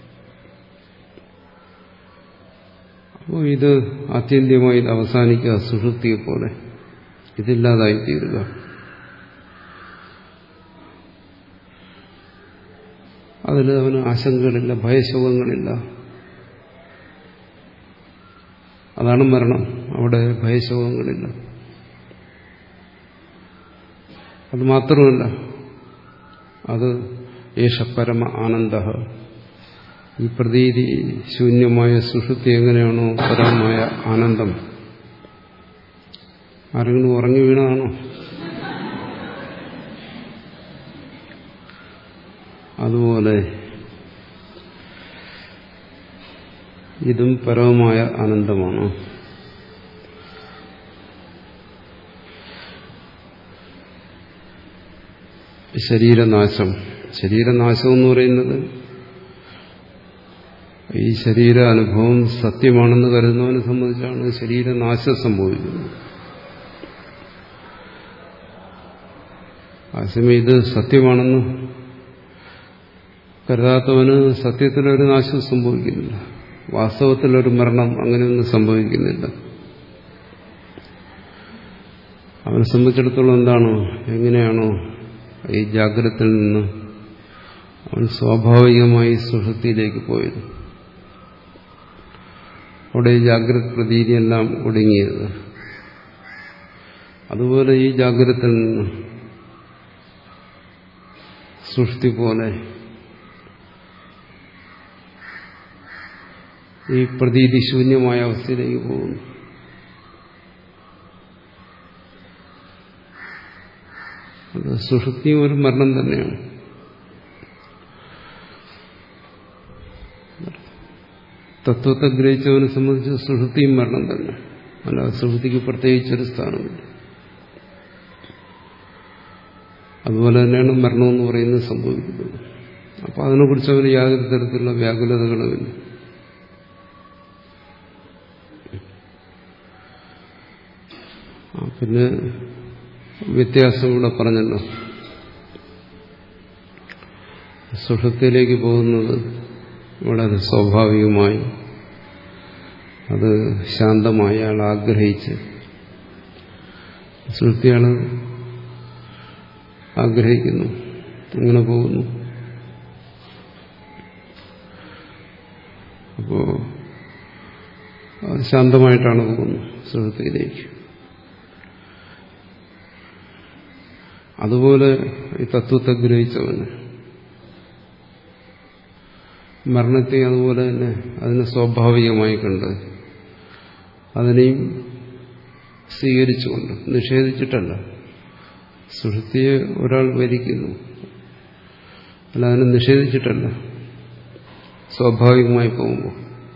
അപ്പോൾ ഇത് ആത്യന്തികമായി ഇത് അവസാനിക്കുക സുഷുപ്തിയെ പോലെ, ഇതില്ലാതായി തീരുക. അതിൽ അവന് ആശങ്കകളില്ല, ഭയശോകങ്ങളില്ല. അതാണ് മരണം. അവിടെ ഭയശോകങ്ങളില്ല. അത് മാത്രമല്ല, അത് ഏഷ പരമ ആനന്ദ. ഈ പ്രതീതി ശൂന്യമായ സുഷുപ്തി എങ്ങനെയാണോ പരമമായ ആനന്ദം. ആരെങ്കിലും ഉറങ്ങി വീണാണോ? അതുപോലെ ഇതും പരമമായ ആനന്ദമാണ്. ശരീരനാശം ശരീരനാശം എന്ന് പറയുന്നത് ഈ ശരീരാനുഭവം സത്യമാണെന്ന് കരുതുന്നവനെ സംബന്ധിച്ചാണ് ശരീരനാശം സംഭവിക്കുന്നത്. ആശയം ഇത് സത്യമാണെന്ന് കരുതാത്തവന് സത്യത്തിലൊരു നാശം സംഭവിക്കുന്നില്ല. വാസ്തവത്തിലൊരു മരണം അങ്ങനെയൊന്നും സംഭവിക്കുന്നില്ല. അവനെ സംബന്ധിച്ചിടത്തോളം എന്താണ്, എങ്ങനെയാണോ ഈ ജാഗ്രതയിൽ നിന്ന് അവൻ സ്വാഭാവികമായി സുഷുപ്തിയിലേക്ക് പോയത്, അവിടെ ഈ ജാഗ്രത പ്രതീതിയെല്ലാം ഒടുങ്ങിയത്, അതുപോലെ ഈ ജാഗ്രതയിൽ നിന്ന് സുഷുപ്തി പോലെ ഈ പ്രതീതി ശൂന്യമായ അവസ്ഥയിലേക്ക് പോകുന്നു. സുഷുപ്തി ഒരു മരണം തന്നെയാണ്. തത്വത്തെ ഗ്രഹിച്ചവനെ സംബന്ധിച്ച് സുഷുപ്തിയും മരണം തന്നെ. അല്ലാതെ സുഷുപ്തിക്ക് പ്രത്യേകിച്ചൊരു സ്ഥാനമില്ല. അതുപോലെ തന്നെയാണ് മരണമെന്ന് പറയുന്നത് സംഭവിക്കുന്നത്. അപ്പോൾ അതിനെക്കുറിച്ച് അവന് യാതൊരു തരത്തിലുള്ള വ്യാകുലതകളുമില്ല. പിന്നെ വ്യത്യാസം ഇവിടെ പറഞ്ഞല്ലോ, സുഷുപ്തിയിലേക്ക് പോകുന്നത് വളരെ സ്വാഭാവികമായി, അത് ശാന്തമായി അയാൾ ആഗ്രഹിച്ച്, സുഷുപ്തിയാൾ ആഗ്രഹിക്കുന്നു, അങ്ങനെ പോകുന്നു. അപ്പോൾ ശാന്തമായിട്ടാണ് പോകുന്നത് സുഷുപ്തിയിലേക്ക്. അതുപോലെ ഈ തത്വത്തെ ഗ്രഹിച്ചവന് മരണത്തെ അതുപോലെ തന്നെ അതിനെ സ്വാഭാവികമായി കണ്ട് അതിനെയും സ്വീകരിച്ചുകൊണ്ട്, നിഷേധിച്ചിട്ടല്ല. സുഷുപ്തിയെ ഒരാൾ വരിക്കുന്നു, അല്ല അതിനെ നിഷേധിച്ചിട്ടല്ല. സ്വാഭാവികമായി പോകുമ്പോൾ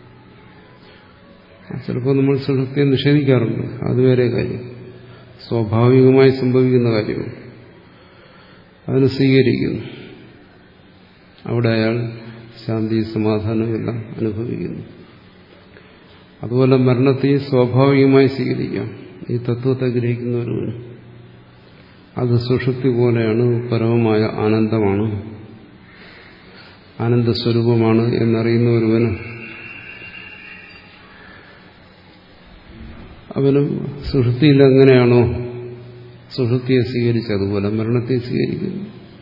ചിലപ്പോൾ നമ്മൾ സുഷുപ്തിയെ നിഷേധിക്കാറുണ്ട്, അതുവരെ കാര്യം. സ്വാഭാവികമായി സംഭവിക്കുന്ന കാര്യമാണ്, അതിനെ സ്വീകരിക്കുന്നു. അവിടെ അയാൾ ശാന്തി സമാധാനമെല്ലാം അനുഭവിക്കുന്നു. അതുപോലെ മരണത്തെ സ്വാഭാവികമായി സ്വീകരിക്കാം ഈ തത്വത്തെ ഗ്രഹിക്കുന്നവരുമാണ്. അത് സുഷുപ്തി പോലെയാണ്, പരമമായ ആനന്ദമാണ്, ആനന്ദസ്വരൂപമാണ് എന്നറിയുന്ന ഒരുവന് അവനും സുഷുപ്തിയിൽ എങ്ങനെയാണോ സുഷുപ്തിയെ സ്വീകരിച്ചതുപോലെ മരണത്തെ സ്വീകരിക്കുന്നു.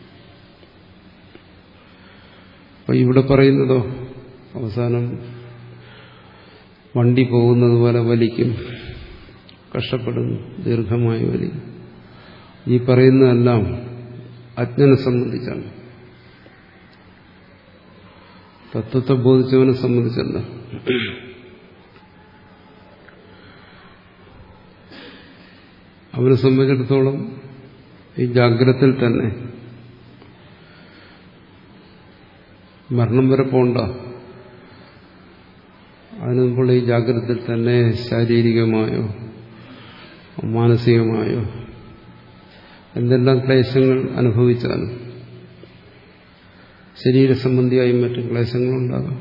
അപ്പൊ ഇവിടെ പറയുന്നതോ അവസാനം വണ്ടി പോകുന്നത് പോലെ വലിക്കും, കഷ്ടപ്പെടുന്നു, ദീർഘമായി വലിക്കും. ഈ പറയുന്നതെല്ലാം അജ്ഞനെ സംബന്ധിച്ചാണ്, തത്വത്തെ ബോധിച്ചവനെ സംബന്ധിച്ചല്ല. അവനെ സംബന്ധിച്ചിടത്തോളം ഈ ജാഗ്രതയിൽ തന്നെ മരണം വരെ പോണ്ട, അതിനു മുമ്പുള്ള ഈ ജാഗ്രതയിൽ തന്നെ ശാരീരികമായോ മാനസികമായോ എന്തെല്ലാം ക്ലേശങ്ങൾ അനുഭവിച്ചാലും ശരീരസംബന്ധിയായും മറ്റും ക്ലേശങ്ങളുണ്ടാകാം.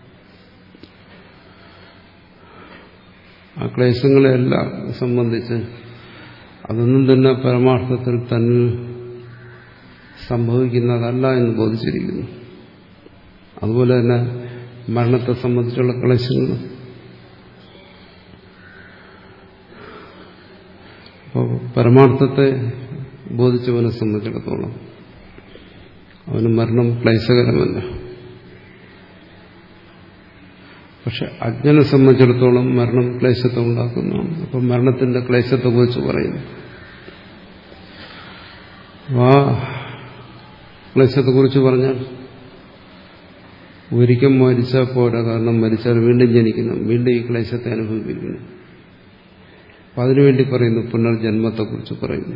ആ ക്ലേശങ്ങളെല്ലാം സംബന്ധിച്ച് അതൊന്നും തന്നെ പരമാർത്ഥത്തിൽ തന്നെ സംഭവിക്കുന്നതല്ല എന്ന് ബോധിച്ചിരിക്കുന്നു. അതുപോലെ തന്നെ മരണത്തെ സംബന്ധിച്ചുള്ള ക്ലേശങ്ങൾ. അപ്പോൾ പരമാർത്ഥത്തെ ബോധിച്ചവനെ സംബന്ധിച്ചിടത്തോളം അവന് മരണം ക്ലേശകരമല്ല. പക്ഷെ അജ്ഞനെ സംബന്ധിച്ചിടത്തോളം മരണം ക്ലേശത്തെ ഉണ്ടാക്കുന്നതാണ്. അപ്പം മരണത്തിന്റെ ക്ലേശത്തെക്കുറിച്ച് പറയുന്നു. ആ ക്ലേശത്തെക്കുറിച്ച് പറഞ്ഞാൽ ഒരിക്കൽ മരിച്ചാൽ പോരാ, കാരണം മരിച്ചാൽ വീണ്ടും ജനിക്കുന്നു, വീണ്ടും ഈ ക്ലേശത്തെ അനുഭവിക്കുന്നു. അപ്പം അതിനുവേണ്ടി പറയുന്നു, പുനർജന്മത്തെക്കുറിച്ച് പറയുന്നു.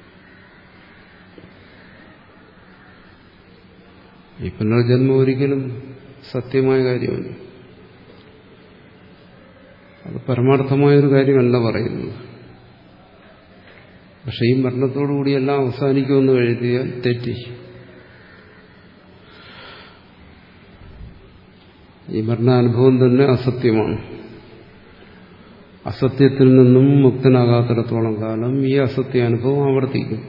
ഈ പുനർജന്മം ഒരിക്കലും സത്യമായ കാര്യമല്ല, അത് പരമാർത്ഥമായൊരു കാര്യമല്ല പറയുന്നത്. പക്ഷെ ഈ മരണത്തോടുകൂടി എല്ലാം അവസാനിക്കുമെന്ന് എഴുതിയാൽ തെറ്റി. ഈ മരണാനുഭവം തന്നെ അസത്യമാണ്. അസത്യത്തിൽ നിന്നും മുക്തനാകാത്തിടത്തോളം കാലം ഈ അസത്യാനുഭവം ആവർത്തിക്കും.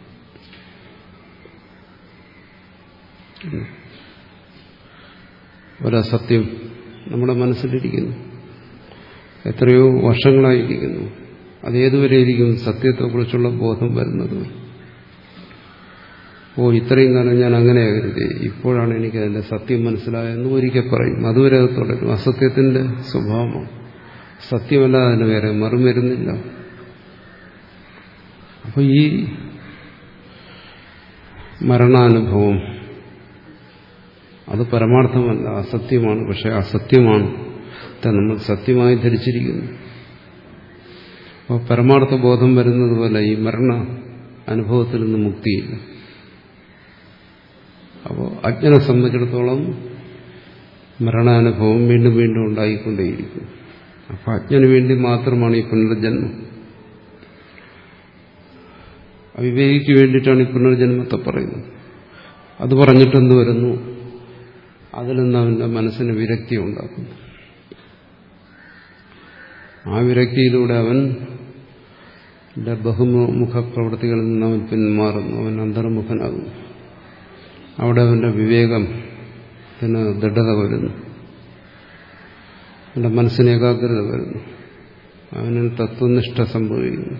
ഒരസത്യം നമ്മുടെ മനസ്സിലിരിക്കുന്നു, എത്രയോ വർഷങ്ങളായിരിക്കുന്നു. അതേതുവരെ ഇരിക്കും? സത്യത്തെക്കുറിച്ചുള്ള ബോധം വരുന്നത്. ഓ, ഇത്രയും കാലം ഞാൻ അങ്ങനെ കരുതി, ഇപ്പോഴാണ് എനിക്ക് അതിന്റെ സത്യം മനസ്സിലായെന്ന് ഒരിക്കൽ പറയും. അതുവരെ അത് തുടരും. അസത്യത്തിന്റെ സ്വഭാവമാണ്. സത്യമല്ലാതെ അതിന് വേറെ മറും വരുന്നില്ല. അപ്പൊ ഈ മരണാനുഭവം അത് പരമാർത്ഥമല്ല, അസത്യമാണ്. പക്ഷെ അസത്യമാണ് നമ്മൾ സത്യമായി ധരിച്ചിരിക്കുന്നു. അപ്പോൾ പരമാർത്ഥ ബോധം വരുന്നത് പോലെ ഈ മരണ അനുഭവത്തിൽ നിന്ന് മുക്തിയില്ല. അപ്പോൾ അജ്ഞനെ സംബന്ധിച്ചിടത്തോളം മരണാനുഭവം വീണ്ടും വീണ്ടും ഉണ്ടായിക്കൊണ്ടേയിരിക്കും. അപ്പോൾ അജ്ഞന് വേണ്ടി മാത്രമാണ് ഈ പുനർജന്മം. അവിവേകിക്ക് വേണ്ടിയിട്ടാണ് ഈ പുനർജന്മത്തെ പറയുന്നത്. അത് പറഞ്ഞിട്ടെന്ത് വരുന്നു? അതിൽ നിന്ന് അവന്റെ മനസ്സിന് വിരക്തി ഉണ്ടാക്കുന്നു. ആ വിരക്തിയിലൂടെ അവൻ ബഹുമുഖ പ്രവൃത്തികളിൽ നിന്ന് അവൻ പിന്മാറുന്നു. അവൻ അന്തർമുഖനാകുന്നു. അവിടെ അവന്റെ വിവേകത്തിന് ദൃഢത വരുന്നു. അവന്റെ മനസ്സിന് ഏകാഗ്രത വരുന്നു. അവന് തത്വനിഷ്ഠ സംഭവിക്കുന്നു.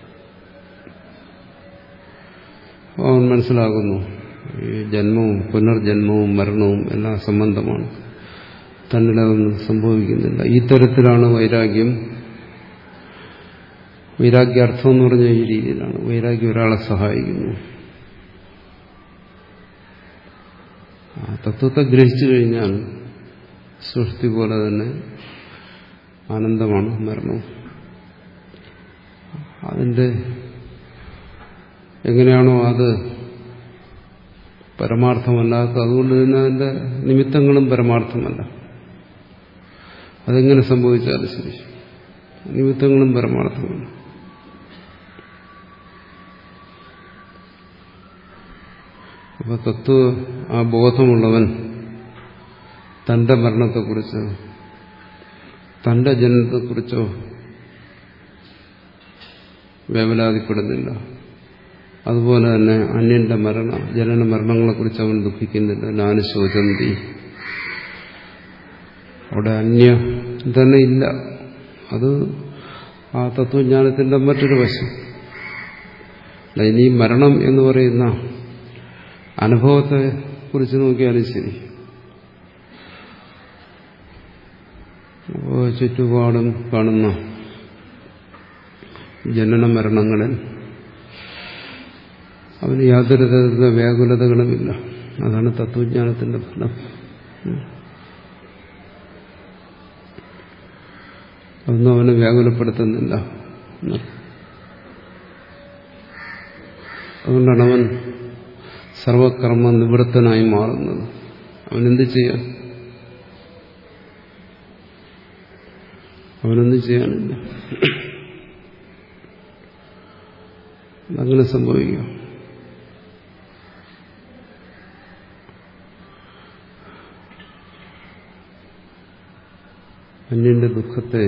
അവൻ മനസ്സിലാകുന്നു ഈ ജന്മവും പുനർജന്മവും മരണവും എല്ലാം സംബന്ധമാണ്, തന്നിലതൊന്നും സംഭവിക്കുന്നില്ല. ഈ തരത്തിലാണ് വൈരാഗ്യം. വൈരാഗ്യാർത്ഥം എന്ന് പറഞ്ഞ ഈ രീതിയിലാണ് വൈരാഗ്യം ഒരാളെ സഹായിക്കുന്നു. ആ തത്വത്തെ ഗ്രഹിച്ചു കഴിഞ്ഞാൽ സൃഷ്ടി പോലെ തന്നെ ആനന്ദമാണ് മരണവും. അതിൻ്റെ എങ്ങനെയാണോ അത് പരമാർത്ഥമല്ലാത്ത, അതുകൊണ്ട് തന്നെ അതിൻ്റെ നിമിത്തങ്ങളും പരമാർത്ഥമല്ല. അതെങ്ങനെ സംഭവിച്ചാലും ശരി, നിമിത്തങ്ങളും പരമാർത്ഥമല്ല. അപ്പൊ തത്വ ആ ബോധമുള്ളവൻ തന്റെ മരണത്തെക്കുറിച്ചോ തന്റെ ജനനത്തെക്കുറിച്ചോ വേവലാതിപ്പെടുന്നില്ല. അതുപോലെ തന്നെ അന്യന്റെ മരണ ജനന മരണങ്ങളെക്കുറിച്ച് അവൻ ദുഃഖിക്കുന്നില്ല. നാനുശോചന്തി, അവിടെ അന്യ തന്നെ ഇല്ല. അത് ആ തത്വജ്ഞാനത്തിന്റെ മറ്റൊരു വശം. ഇനി മരണം എന്ന് പറയുന്ന അനുഭവത്തെ കുറിച്ച് നോക്കിയാലും ശരി, അപ്പോൾ ചുറ്റുപാടും കാണുന്ന ജനന മരണങ്ങളിൽ അവന് യാതൊരു തരത്തിലുള്ള വ്യാകുലതകളുമില്ല. അതാണ് തത്വജ്ഞാനത്തിന്റെ ഫലം. അതൊന്നും അവനെ വ്യാകുലപ്പെടുത്തുന്നില്ല. അതുകൊണ്ടാണ് അവൻ സർവകർമ്മ നിവൃത്തനായി മാറുന്നത്. അവനെന്ത് ചെയ്യാൻ? അവനൊന്നും ചെയ്യാനില്ല. അങ്ങനെ സംഭവിക്കാം. അന്യന്റെ ദുഃഖത്തെ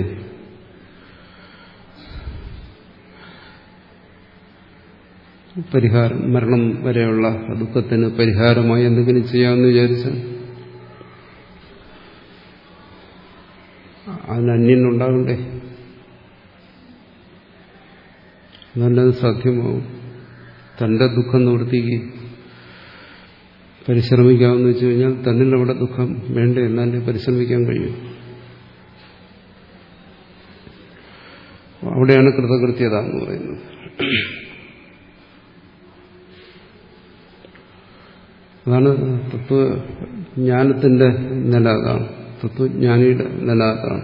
പരിഹാരം, മരണം വരെയുള്ള ദുഃഖത്തിന് പരിഹാരമായി എന്തെങ്കിലും ചെയ്യാമെന്ന് വിചാരിച്ചാൽ അതിന് അന്യനുണ്ടാകണ്ടേ? നല്ലത് സാധ്യമാവും. തന്റെ ദുഃഖം നിവർത്തിക്ക് പരിശ്രമിക്കാമെന്ന് വെച്ചു കഴിഞ്ഞാൽ തന്നിൽ അവിടെ ദുഃഖം വേണ്ടേ? എന്നാലേ പരിശ്രമിക്കാൻ കഴിയും. അവിടെയാണ് കൃതകൃത്യത എന്ന് പറയുന്നത്. അതാണ് തത്വജ്ഞാനത്തിന്റെ നില. അതാണ് തത്വജ്ഞാനിയുടെ നില. അതാണ്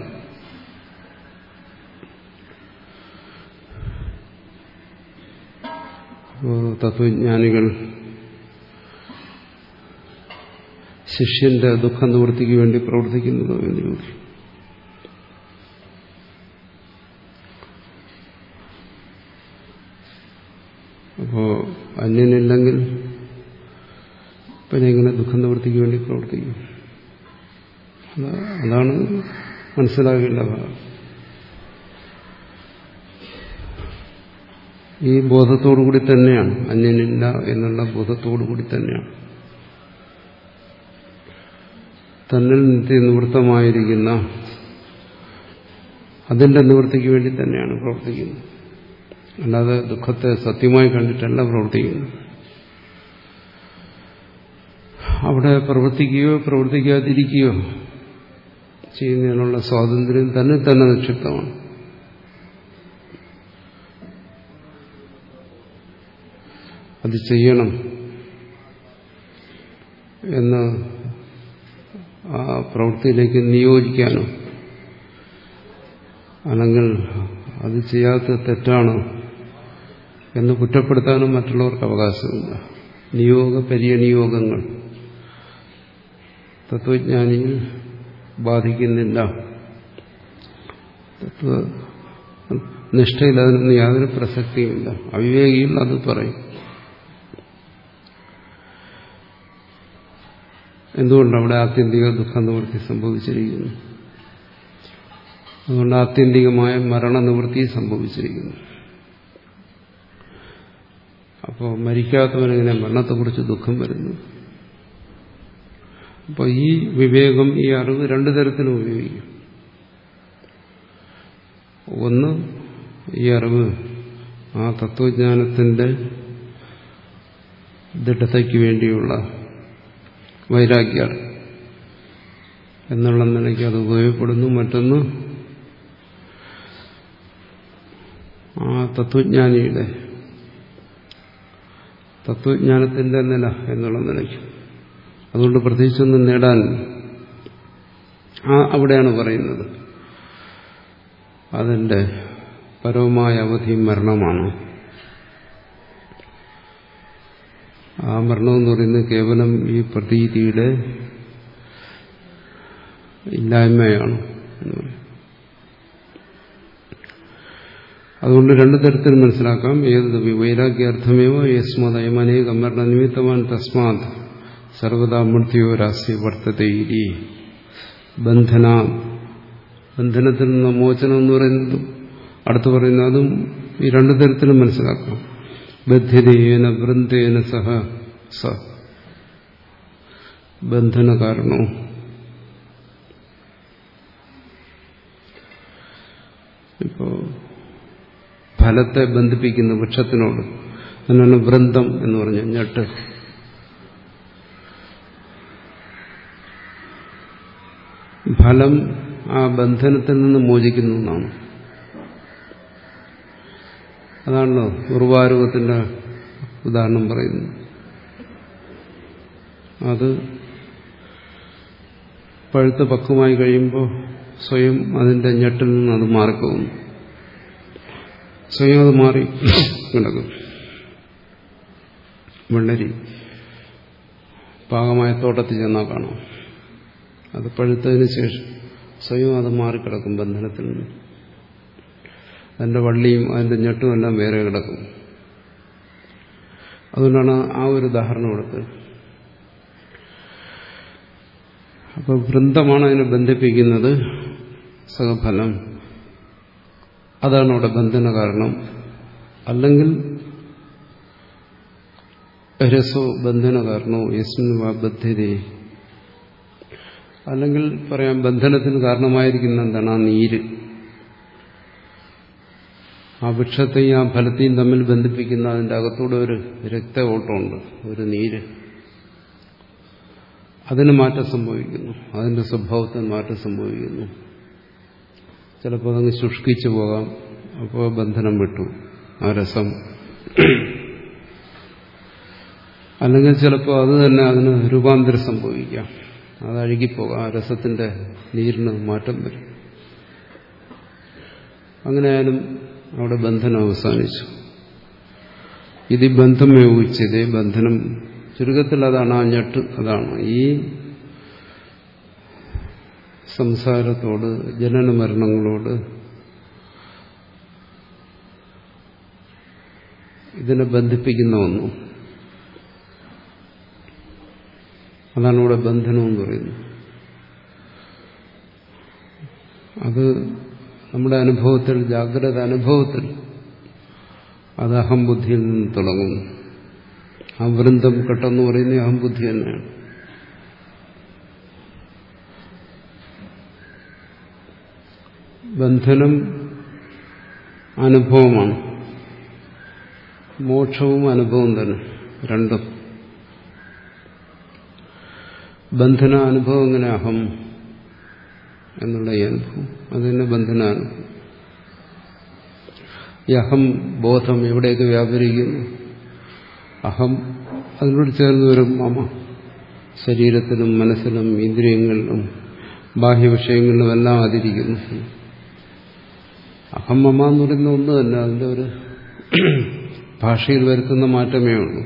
തത്വജ്ഞാനികൾ ശിഷ്യന്റെ ദുഃഖ നിവൃത്തിക്ക് വേണ്ടി പ്രവർത്തിക്കുന്നതോ എന്ന് ചോദിക്കും. അപ്പോ അന്യനില്ലെങ്കിൽ പിന്നെ ഇങ്ങനെ ദുഃഖ നിവൃത്തിക്ക് വേണ്ടി പ്രവർത്തിക്കും. അതാണ് മനസ്സിലാകേണ്ട ഭാഗം. ഈ ബോധത്തോടുകൂടി തന്നെയാണ്, അന്യനില്ല എന്നുള്ള ബോധത്തോടുകൂടി തന്നെയാണ് തന്നിൽ നിത്യനിവൃത്തമായിരിക്കുന്ന അതിന്റെ നിവൃത്തിക്ക് വേണ്ടി തന്നെയാണ് പ്രവർത്തിക്കുന്നത്. അല്ലാതെ ദുഃഖത്തെ സത്യമായി കണ്ടിട്ടല്ല പ്രവർത്തിക്കുന്നത്. അവിടെ പ്രവർത്തിക്കുകയോ പ്രവർത്തിക്കാതിരിക്കുകയോ ചെയ്യുന്നതിനുള്ള സ്വാതന്ത്ര്യം തന്നെ തന്നെ നിക്ഷിപ്തമാണ്. അത് ചെയ്യണം എന്ന് ആ പ്രവൃത്തിയിലേക്ക് നിയോഗിക്കാനോ അല്ലെങ്കിൽ അത് ചെയ്യാത്ത തെറ്റാണ് എന്ന് കുറ്റപ്പെടുത്താനും മറ്റുള്ളവർക്ക് അവകാശമില്ല. നിയോഗ പര്യനിയോഗങ്ങൾ തത്വജ്ഞാനിയിൽ ബാധിക്കുന്നില്ല. തത്വ നിഷ്ഠയിൽ അതിനൊന്നും യാതൊരു പ്രസക്തിയുമില്ല. അവിവേകിയിൽ അത് പറയും. എന്തുകൊണ്ട് അവിടെ ആത്യന്തിക ദുഃഖ നിവൃത്തി സംഭവിച്ചിരിക്കുന്നു? അതുകൊണ്ട് ആത്യന്തികമായ മരണനിവൃത്തി സംഭവിച്ചിരിക്കുന്നു. അപ്പോൾ മരിക്കാത്തവനെങ്ങനെ മരണത്തെക്കുറിച്ച് ദുഃഖം വരുന്നു? അപ്പോൾ ഈ വിവേകം, ഈ അറിവ് രണ്ടു തരത്തിലും ഉപയോഗിക്കും. ഒന്ന്, ഈ അറിവ് ആ തത്വജ്ഞാനത്തിന്റെ ദൃഢതയ്ക്ക് വേണ്ടിയുള്ള വൈരാഗ്യം എന്നുള്ള നിലയ്ക്ക് അത് ഉപയോഗപ്പെടുന്നു. മറ്റൊന്ന്, ആ തത്വജ്ഞാനിയുടെ തത്വജ്ഞാനത്തിന്റെ നില എന്നുള്ള നിലയ്ക്ക്. അതുകൊണ്ട് പ്രത്യേകിച്ചൊന്നും നേടാൻ ആ അവിടെയാണ് പറയുന്നത് അതിന്റെ പരമമായ അവധി മരണമാണ്. ആ മരണമെന്ന് പറയുന്നത് കേവലം ഈ പ്രതീതിയുടെ ഇല്ലായ്മയാണ് എന്ന് പറയും. അതുകൊണ്ട് രണ്ടു തരത്തിൽ മനസ്സിലാക്കാം. ഏത് വൈരാഗ്യാർത്ഥമേവോ യസ്മത് അയമനേക മരണ നിമിത്തവാൻ തസ്മാത് സർവദാ മൃത്യോരാസ്യ വർത്തതൈരി. ബന്ധന, ബന്ധനത്തിൽ നിന്ന് മോചനം എന്ന് പറയുന്നതും അടുത്ത് പറയുന്നത് അതും ഈ രണ്ടു തരത്തിലും മനസ്സിലാക്കാം. ബദ്ധ്യതേന വൃന്ദേന സഹ സ ബന്ധന കാരണവും ഇപ്പോ ഫലത്തെ ബന്ധിപ്പിക്കുന്ന വൃക്ഷത്തിനോട് അതിനാണ് വൃന്ദം എന്ന് പറഞ്ഞ ഞെട്ട്. ഫലം ആ ബന്ധനത്തിൽ നിന്ന് മോചിക്കുന്നു എന്നാണ്. അതാണല്ലോ ഉർവാരുകത്തിന്റെ ഉദാഹരണം പറയുന്നത്. അത് പഴുത്ത് പക്വമായി കഴിയുമ്പോൾ സ്വയം അതിന്റെ ഞെട്ടിൽ നിന്ന് അത് മാറിപ്പോകുന്നു. സ്വയം അത് മാറി കിടക്കും. വെള്ളരി പാകമായ തോട്ടത്തിൽ ചെന്നാൽ കാണാം. അത് പഴുത്തതിന് ശേഷം സ്വയം അത് മാറിക്കിടക്കും ബന്ധനത്തിൽ നിന്ന്. അതിൻ്റെ വള്ളിയും അതിൻ്റെ ഞെട്ടും എല്ലാം വേറെ കിടക്കും. അതുകൊണ്ടാണ് ആ ഒരു ഉദാഹരണം കൊടുത്തത്. അപ്പോൾ വൃന്ദമാണ് അതിനെ ബന്ധിപ്പിക്കുന്നത്. സഹഫലം അതാണ് അവിടെ ബന്ധന കാരണം. അല്ലെങ്കിൽ രസോ ബന്ധന കാരണോ യസ്മിൻ വാ ബദ്ധ്യതേ. അല്ലെങ്കിൽ പറയാം ബന്ധനത്തിന് കാരണമായിരിക്കുന്ന എന്താണ്? ആ നീര്. ആ വൃക്ഷത്തെയും ആ ഫലത്തെയും തമ്മിൽ ബന്ധിപ്പിക്കുന്ന അതിൻ്റെ അകത്തൂടെ ഒരു രക്ത ഓട്ടമുണ്ട്, ഒരു നീര്. അതിന് മാറ്റം സംഭവിക്കുന്നു, അതിൻ്റെ സ്വഭാവത്തിന് മാറ്റം സംഭവിക്കുന്നു. ചിലപ്പോൾ അതങ്ങ് ശുഷ്കിച്ചു പോകാം. അപ്പോൾ ബന്ധനം വിട്ടു ആ രസം. അല്ലെങ്കിൽ ചിലപ്പോൾ അത് തന്നെ അതിന് രൂപാന്തരം സംഭവിക്കാം, അത് അഴുകിപ്പോകാം, ആ രസത്തിന്റെ നീരിന് മാറ്റം വരും. അങ്ങനെയായാലും അവിടെ ബന്ധനം അവസാനിച്ചു. ഇത് ബന്ധമേ ഊഹിച്ചത്. ബന്ധനം ചുരുക്കത്തിൽ അതാണ്, ആ ഞെട്ട് അതാണ്. ഈ സംസാരത്തോട്, ജനന മരണങ്ങളോട് ഇതിനെ ബന്ധിപ്പിക്കുന്ന ഒന്നും. അതാണ് ഇവിടെ ബന്ധനം എന്ന് പറയുന്നത്. അത് നമ്മുടെ അനുഭവത്തിൽ, ജാഗ്രത അനുഭവത്തിൽ അത് അഹംബുദ്ധിയിൽ നിന്ന് തുടങ്ങുന്നു. ആ വൃന്ദം കെട്ടെന്ന് പറയുന്നത് അഹംബുദ്ധി തന്നെയാണ്. ബന്ധനം അനുഭവമാണ്, മോക്ഷവും അനുഭവം തന്നെ, രണ്ടും. ബന്ധന അനുഭവം എങ്ങനെ? അഹം എന്നുള്ള ഈ അനുഭവം, അതിന് ബന്ധനാനുഭവം. ഈ അഹം ബോധം എവിടെയൊക്കെ വ്യാപരിക്കുന്നു? അഹം അതിനോട് ചേർന്ന് വരും മമ. ശരീരത്തിലും മനസ്സിലും ഇന്ദ്രിയങ്ങളിലും ബാഹ്യവിഷയങ്ങളിലും എല്ലാം അതിരിക്കുന്നു. അഹം മമ എന്ന് പറയുന്ന ഒന്ന് തന്നെ. അതിൻ്റെ ഒരു ഭാഷയിൽ വരുത്തുന്ന മാറ്റമേ ഉള്ളൂ.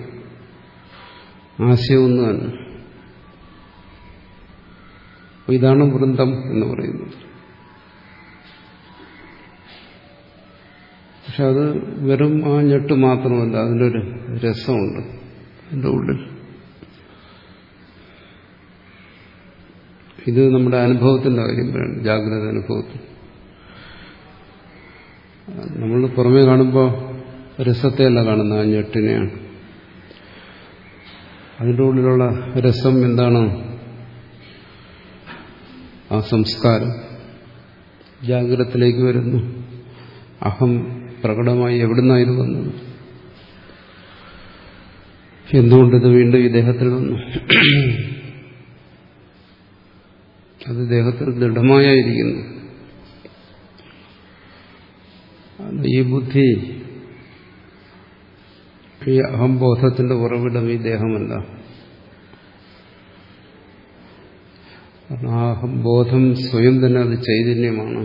ആശയം ഒന്ന് തന്നെ. ഇതാണ് വൃന്ദം എന്ന് പറയുന്നത്. പക്ഷെ അത് വെറും ആ ഞെട്ട് മാത്രമല്ല, അതിൻ്റെ ഒരു രസമുണ്ട് അതിൻ്റെ ഉള്ളിൽ. ഇത് നമ്മുടെ അനുഭവത്തിൻ്റെ കാര്യം പറയണം, ജാഗ്രത അനുഭവത്തിൽ. നമ്മൾ പുറമേ കാണുമ്പോൾ രസത്തെയല്ല കാണുന്നത്, ആ ഞെട്ടിനെയാണ്. അതിൻ്റെ ഉള്ളിലുള്ള രസം എന്താണ്? ആ സംസ്കാരം ജാഗ്രതത്തിലേക്ക് വരുന്നു. അഹം പ്രകടമായി എവിടുന്നായത് വന്നത്? എന്തുകൊണ്ടിത് വീണ്ടും ഈ ദേഹത്തിൽ വന്നു? അത് ദേഹത്തിൽ ദൃഢമായിരിക്കുന്നു. ഈ ബുദ്ധി, ഈ അഹംബോധത്തിന്റെ ഉറവിടം ഈ ദേഹമല്ല. കാരണം ആ അഹംബോധം സ്വയം തന്നെ അത് ചൈതന്യമാണ്.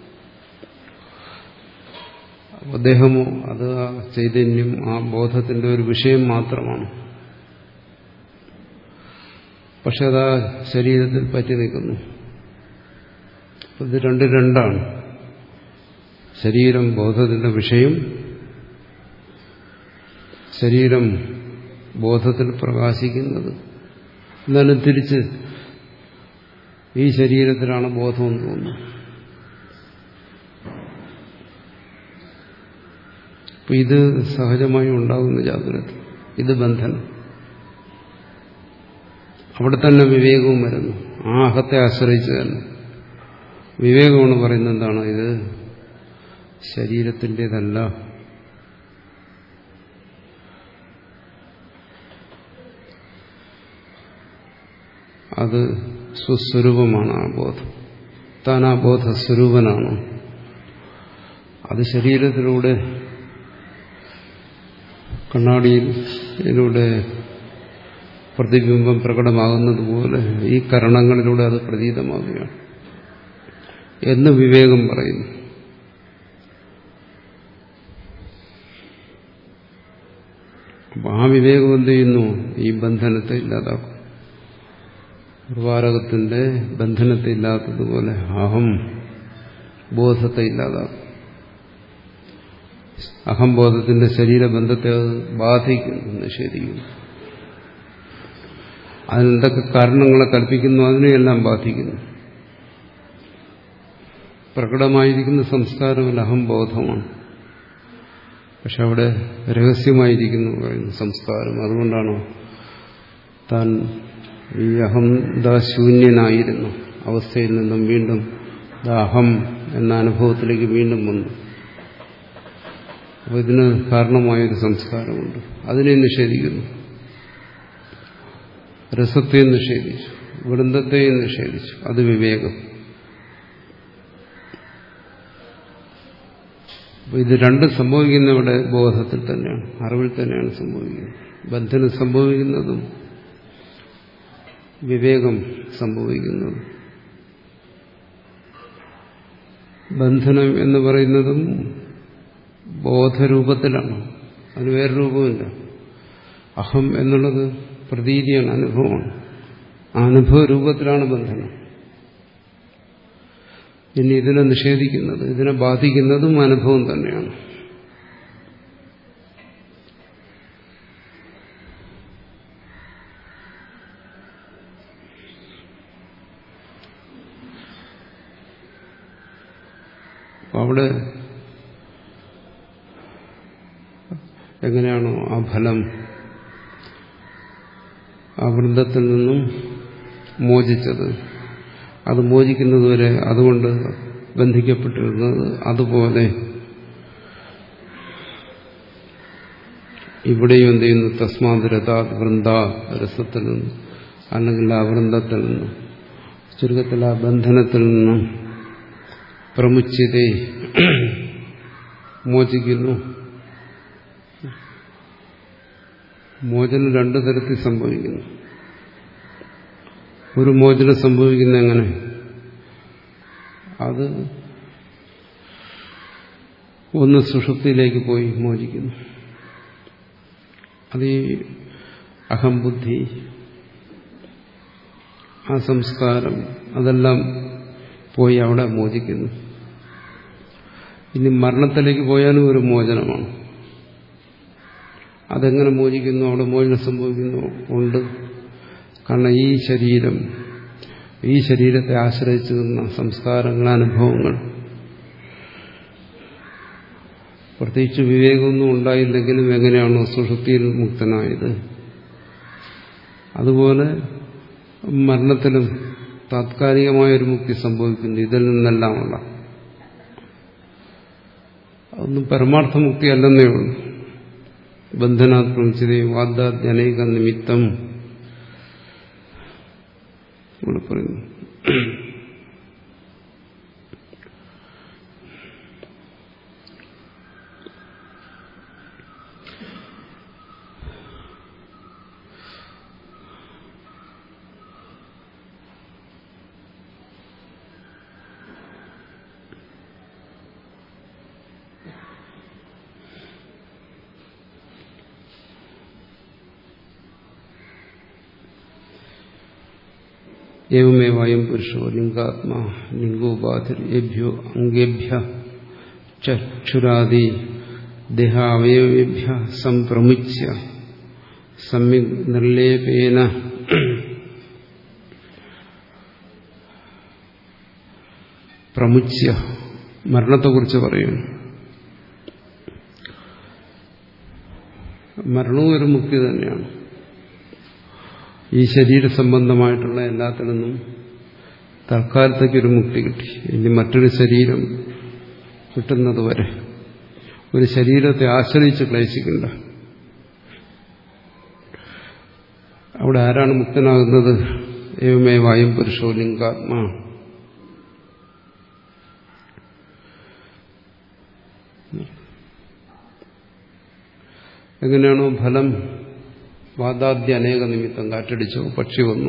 ദേഹമോ അത് ആ ചൈതന്യം, ആ ബോധത്തിന്റെ ഒരു വിഷയം മാത്രമാണ്. പക്ഷെ അത് ആ ശരീരത്തിൽ പറ്റി നിൽക്കുന്നു. ഇത് രണ്ട് രണ്ടാണ്. ശരീരം ബോധത്തിന്റെ വിഷയം, ശരീരം ബോധത്തിൽ പ്രകാശിക്കുന്നത്. എന്നാലും തിരിച്ച് ഈ ശരീരത്തിലാണ് ബോധമെന്ന് തോന്നുന്നു. അപ്പൊ ഇത് സഹജമായി ഉണ്ടാകുന്ന ജാഗ്രത, ഇത് ബന്ധനം. അവിടെ തന്നെ വിവേകവും വരുന്നു. ആ അഹത്തെ ആശ്രയിച്ച് തന്നെ വിവേകമാണ് പറയുന്നത്. എന്താണ്? ഇത് ശരീരത്തിൻ്റെതല്ല, അത് സ്വസ്വരൂപമാണ്. ആ ബോധം താൻ ആ ബോധസ്വരൂപനാണ്. അത് ശരീരത്തിലൂടെ, കണ്ണാടിയിലൂടെ പ്രതിബിംബം പ്രകടമാകുന്നത് പോലെ ഈ കരണങ്ങളിലൂടെ അത് പ്രതീതമാകുകയാണ് എന്ന് വിവേകം പറയുന്നു. അപ്പോൾ ആ വിവേകം എന്ത് ചെയ്യുന്നു? ഈ ബന്ധനത്തെ ഇല്ലാതാക്കും. പ്രവാരകത്തിന്റെ ബന്ധനത്തെ ഇല്ലാത്തതുപോലെ അഹം ബോധത്തെ ഇല്ലാതാക്കും. അഹംബോധത്തിന്റെ ശരീരബന്ധത്തെ അത് ബാധിക്കുന്നു, നിഷേധിക്കുന്നു. അതിനെന്തൊക്കെ കാരണങ്ങളെ കൽപ്പിക്കുന്നു അതിനെയെല്ലാം ബാധിക്കുന്നു. പ്രകടമായിരിക്കുന്ന സംസ്കാരമല്ല, അഹംബോധമാണ്. പക്ഷെ അവിടെ രഹസ്യമായിരിക്കുന്നു പറയുന്നു സംസ്കാരം. അതുകൊണ്ടാണ് താൻ ഈ അഹംദാശൂന്യനായിരുന്ന അവസ്ഥയിൽ നിന്നും വീണ്ടും അഹം എന്ന അനുഭവത്തിലേക്ക് വീണ്ടും വന്നു. അപ്പോൾ ഇതിന് കാരണമായൊരു സംസ്കാരമുണ്ട്, അതിനെ നിഷേധിക്കുന്നു. രസത്തെയും നിഷേധിച്ചു, വൃന്ദത്തെയും നിഷേധിച്ചു. അത് വിവേകം. അപ്പോൾ ഇത് രണ്ടും സംഭവിക്കുന്ന ഇവിടെ ബോധത്തിൽ തന്നെയാണ്, അറിവിൽ തന്നെയാണ് സംഭവിക്കുന്നത്. ബന്ധനം സംഭവിക്കുന്നതും വിവേകം സംഭവിക്കുന്നതും. ബന്ധനം എന്ന് പറയുന്നതും ബോധരൂപത്തിലാണ്, അതിന് വേറെ രൂപമില്ല. അഹം എന്നുള്ളത് പ്രതീതിയാണ്, അനുഭവമാണ്. ആ അനുഭവ രൂപത്തിലാണ് ബന്ധനം. ഇനി ഇതിനെ നിഷേധിക്കുന്നത്, ഇതിനെ ബാധിക്കുന്നതും അനുഭവം തന്നെയാണ്. അവിടെ എങ്ങനെയാണോ ആ ഫലം ആ വൃന്ദത്തിൽ നിന്നും മോചിച്ചത്, അത് മോചിക്കുന്നതുവരെ അതുകൊണ്ട് ബന്ധിക്കപ്പെട്ടിരുന്നത്, അതുപോലെ ഇവിടെയും എന്ത് ചെയ്യുന്നു? തസ്മാത് രഥാത് വൃന്ദ, രസത്തിൽ നിന്നും അല്ലെങ്കിൽ ആ വൃന്ദത്തിൽ നിന്നും, ചുരുക്കത്തിൽ ആ ബന്ധനത്തിൽ നിന്നും പ്രമുച്യതേ മോചിക്കുന്നു. മോചനം രണ്ടു തരത്തിൽ സംഭവിക്കുന്നു. ഒരു മോചനം സംഭവിക്കുന്ന എങ്ങനെ? അത് ഒന്ന് സുഷുപ്തിയിലേക്ക് പോയി മോചിക്കുന്നു. അത് ഈ അഹംബുദ്ധി, ആ സംസ്കാരം, അതെല്ലാം പോയി അവിടെ മോചിക്കുന്നു. ഇനി മരണത്തിലേക്ക് പോയാലും ഒരു മോചനമാണ്. അതെങ്ങനെ മോചിക്കുന്നു? അവിടെ മോചനം സംഭവിക്കുന്നു ഉണ്ട്. കാരണം ഈ ശരീരം, ഈ ശരീരത്തെ ആശ്രയിച്ചു നിന്ന സംസ്കാരങ്ങൾ, അനുഭവങ്ങൾ, പ്രത്യേകിച്ച് വിവേകമൊന്നും ഉണ്ടായില്ലെങ്കിലും എങ്ങനെയാണോ സുഷുപ്തിയിൽ മുക്തനായത്, അതുപോലെ മരണത്തിലും താത്കാലികമായൊരു മുക്തി സംഭവിക്കുന്നു. ഇതിൽ നിന്നെല്ലാമുള്ള അതൊന്നും പരമാർത്ഥ മുക്തി അല്ലെന്നേ ഉള്ളൂ. ബന്ധനാത് പ്രമുച്യതേ വാദാദ്യനേക നിമിത്തം ഇവിടെ പറയുന്നു. ഏവമേവായം പുരുഷോ ലിംഗാത്മാ ലിംഗോപാധിർഭ്യോ അംഗേഭ്യ ചക്ഷുരാദി ദേഹാവയവേഭ്യ സംപ്രമുച്യ സമ്യക് നിർലേപേന പ്രമുച്യ. മരണത്തെക്കുറിച്ച് പറയുന്നു. മരണവും ഒരു മുക്തി തന്നെയാണ്. ഈ ശരീര സംബന്ധമായിട്ടുള്ള എല്ലാത്തിൽ നിന്നും തൽക്കാലത്തേക്കൊരു മുക്തി കിട്ടി. ഇനി മറ്റൊരു ശരീരം കിട്ടുന്നത് വരെ ഒരു ശരീരത്തെ ആശ്രയിച്ച് ക്ലേശിക്കണ്ട. അവിടെ ആരാണ് മുക്തനാകുന്നത്? ഏവമേവായം പുരുഷോ ലിംഗാത്മാ. എങ്ങനെയാണോ ഫലം വാദാദ്യ അനേക നിമിത്തം, കാറ്റടിച്ചോ, പക്ഷി വന്നു,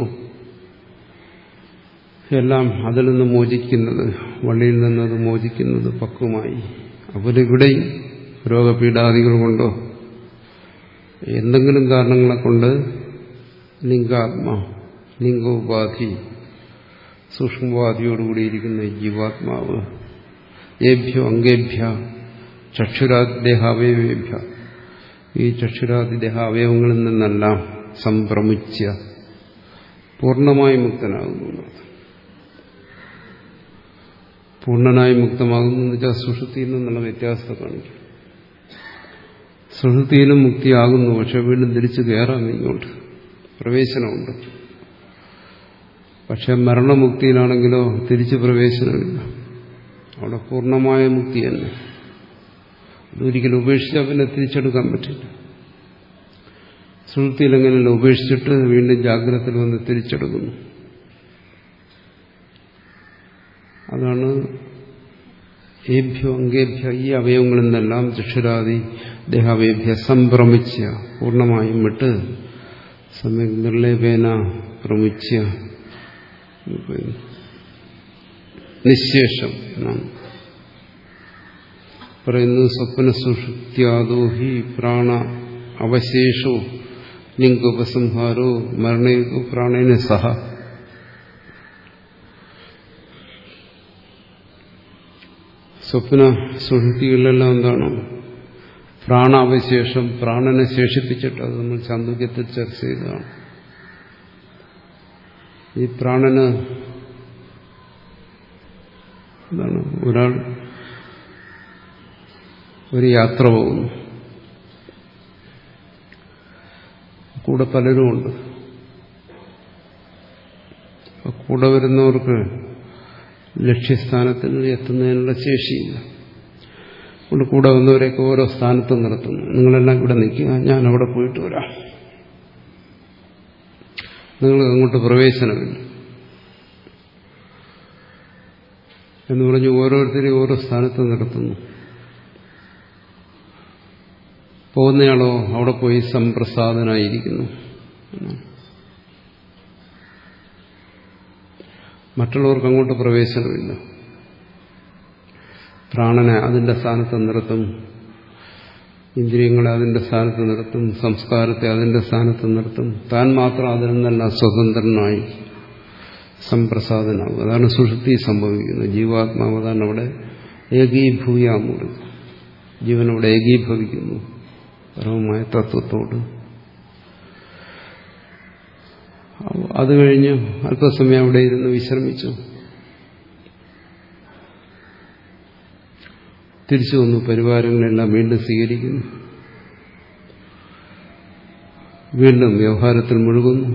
എല്ലാം അതിൽ നിന്ന് മോചിക്കുന്നത്, വള്ളിയിൽ നിന്നത് മോചിക്കുന്നത് പക്വമായി. അപ്പോൾ ഇവിടെയും രോഗപീഠാദികൾ കൊണ്ടോ എന്തെങ്കിലും കാരണങ്ങളെ കൊണ്ട് ലിംഗാത്മാ ലിംഗോപാധി സൂക്ഷ്മോപാധിയോടുകൂടിയിരിക്കുന്ന ജീവാത്മാവ് ഏഭ്യോ അംഗേഭ്യ ചക്ഷുരാദിദേഹാവയവേഭ്യ ഈ ചക്ഷുരാദിദേഹാവയവങ്ങളിൽ നിന്നെല്ലാം സംഭ്രമിച്ച പൂർണ്ണമായി മുക്തനാകുന്നു. പൂർണ്ണനായി മുക്തമാകുന്നു എന്ന് വെച്ചാൽ സുഷുപ്തിയിൽ നിന്നുള്ള വ്യത്യാസത്തെ കാണിക്കും. സുഷുപ്തിയിലും മുക്തിയാകുന്നു, പക്ഷെ വീണ്ടും തിരിച്ചു കയറാൻ ഇങ്ങോട്ട് പ്രവേശനമുണ്ട്. പക്ഷെ മരണമുക്തിയിലാണെങ്കിലോ തിരിച്ചു പ്രവേശനമില്ല. അവിടെ പൂർണ്ണമായ മുക്തി തന്നെ. അതൊരിക്കലും ഉപേക്ഷിച്ചാൽ പിന്നെ തിരിച്ചെടുക്കാൻ പറ്റില്ല. സുഷുപ്തിയിൽ എങ്ങനെയല്ല ഉപേക്ഷിച്ചിട്ട് വീണ്ടും ജാഗ്രതയിൽ വന്ന് തിരിച്ചെടുക്കുന്നു. അതാണ് ഏഭ്യോ അംഗേഭ്യ ഈ അവയവങ്ങളിൽ നിന്നെല്ലാം ചക്ഷുരാദി ദേഹാവയഭ്യ സംഭ്രമിച്ച പൂർണ്ണമായും വിട്ട് സമ്യക് നിർലേപേന പ്രമുച്യ നിശേഷം എന്നാണ് പറയുന്നത്. സ്വപ്ന സുഷുപ്ത്യാദോ ഹി പ്രാണ അവശേഷോ ലിംഗോപസംഹാരോ മരണേതു പ്രാണേന സഹ. സ്വപ്ന സുഷുപ്തികളിലെല്ലാം എന്താണ്? പ്രാണാവശേഷം, പ്രാണനെ ശേഷിപ്പിച്ചിട്ട്, അത് നമ്മൾ ചാന്തോക്യത്തിൽ ചർച്ച ചെയ്തതാണ്. ഈ പ്രാണന് എന്താണ്? ഒരാൾ ഒരു യാത്ര പോകുന്നു, കൂടെ പലരുമുണ്ട്. കൂടെ വരുന്നവർക്ക് ലക്ഷ്യസ്ഥാനത്തിൽ എത്തുന്നതിനുള്ള ശേഷിയില്ല. അതുകൊണ്ട് കൂടെ വന്നവരെയൊക്കെ ഓരോ സ്ഥാനത്തും നിർത്തുന്നു. നിങ്ങളെല്ലാം ഇവിടെ നിൽക്കുക, ഞാൻ അവിടെ പോയിട്ട് വരാം. നിങ്ങൾക്ക് അങ്ങോട്ട് പ്രവേശനമില്ല എന്ന് പറഞ്ഞ് ഓരോരുത്തരെയും ഓരോ സ്ഥാനത്ത് നിർത്തുന്നു. പോകുന്നയാളോ അവിടെ പോയി സംപ്രസാദനായിരിക്കുന്നു. മറ്റുള്ളവർക്ക് അങ്ങോട്ട് പ്രവേശനമില്ല. പ്രാണനെ അതിന്റെ സ്ഥാനത്ത് നിർത്തും, ഇന്ദ്രിയങ്ങളെ അതിന്റെ സ്ഥാനത്ത് നിർത്തും, സംസ്കാരത്തെ അതിന്റെ സ്ഥാനത്ത് നിർത്തും. താൻ മാത്രം അതിൽ നിന്നെല്ലാം സ്വതന്ത്രനായി സംപ്രസാദനാകും. അതാണ് സുഷുപ്തി സംഭവിക്കുന്നത്. ജീവാത്മാവ് അതാണ് അവിടെ ഏകീഭൂയാമൂറി. ജീവനവിടെ ഏകീഭവിക്കുന്നു പരമമായ തത്വത്തോട്. അത് കഴിഞ്ഞ് അല്പസമയം അവിടെ ഇരുന്ന് വിശ്രമിച്ചു. തിരിച്ചു വന്നു. പരിവാരങ്ങളെല്ലാം വീണ്ടും സ്വീകരിക്കുന്നു. വീണ്ടും വ്യവഹാരത്തിൽ മുഴുകുന്നു.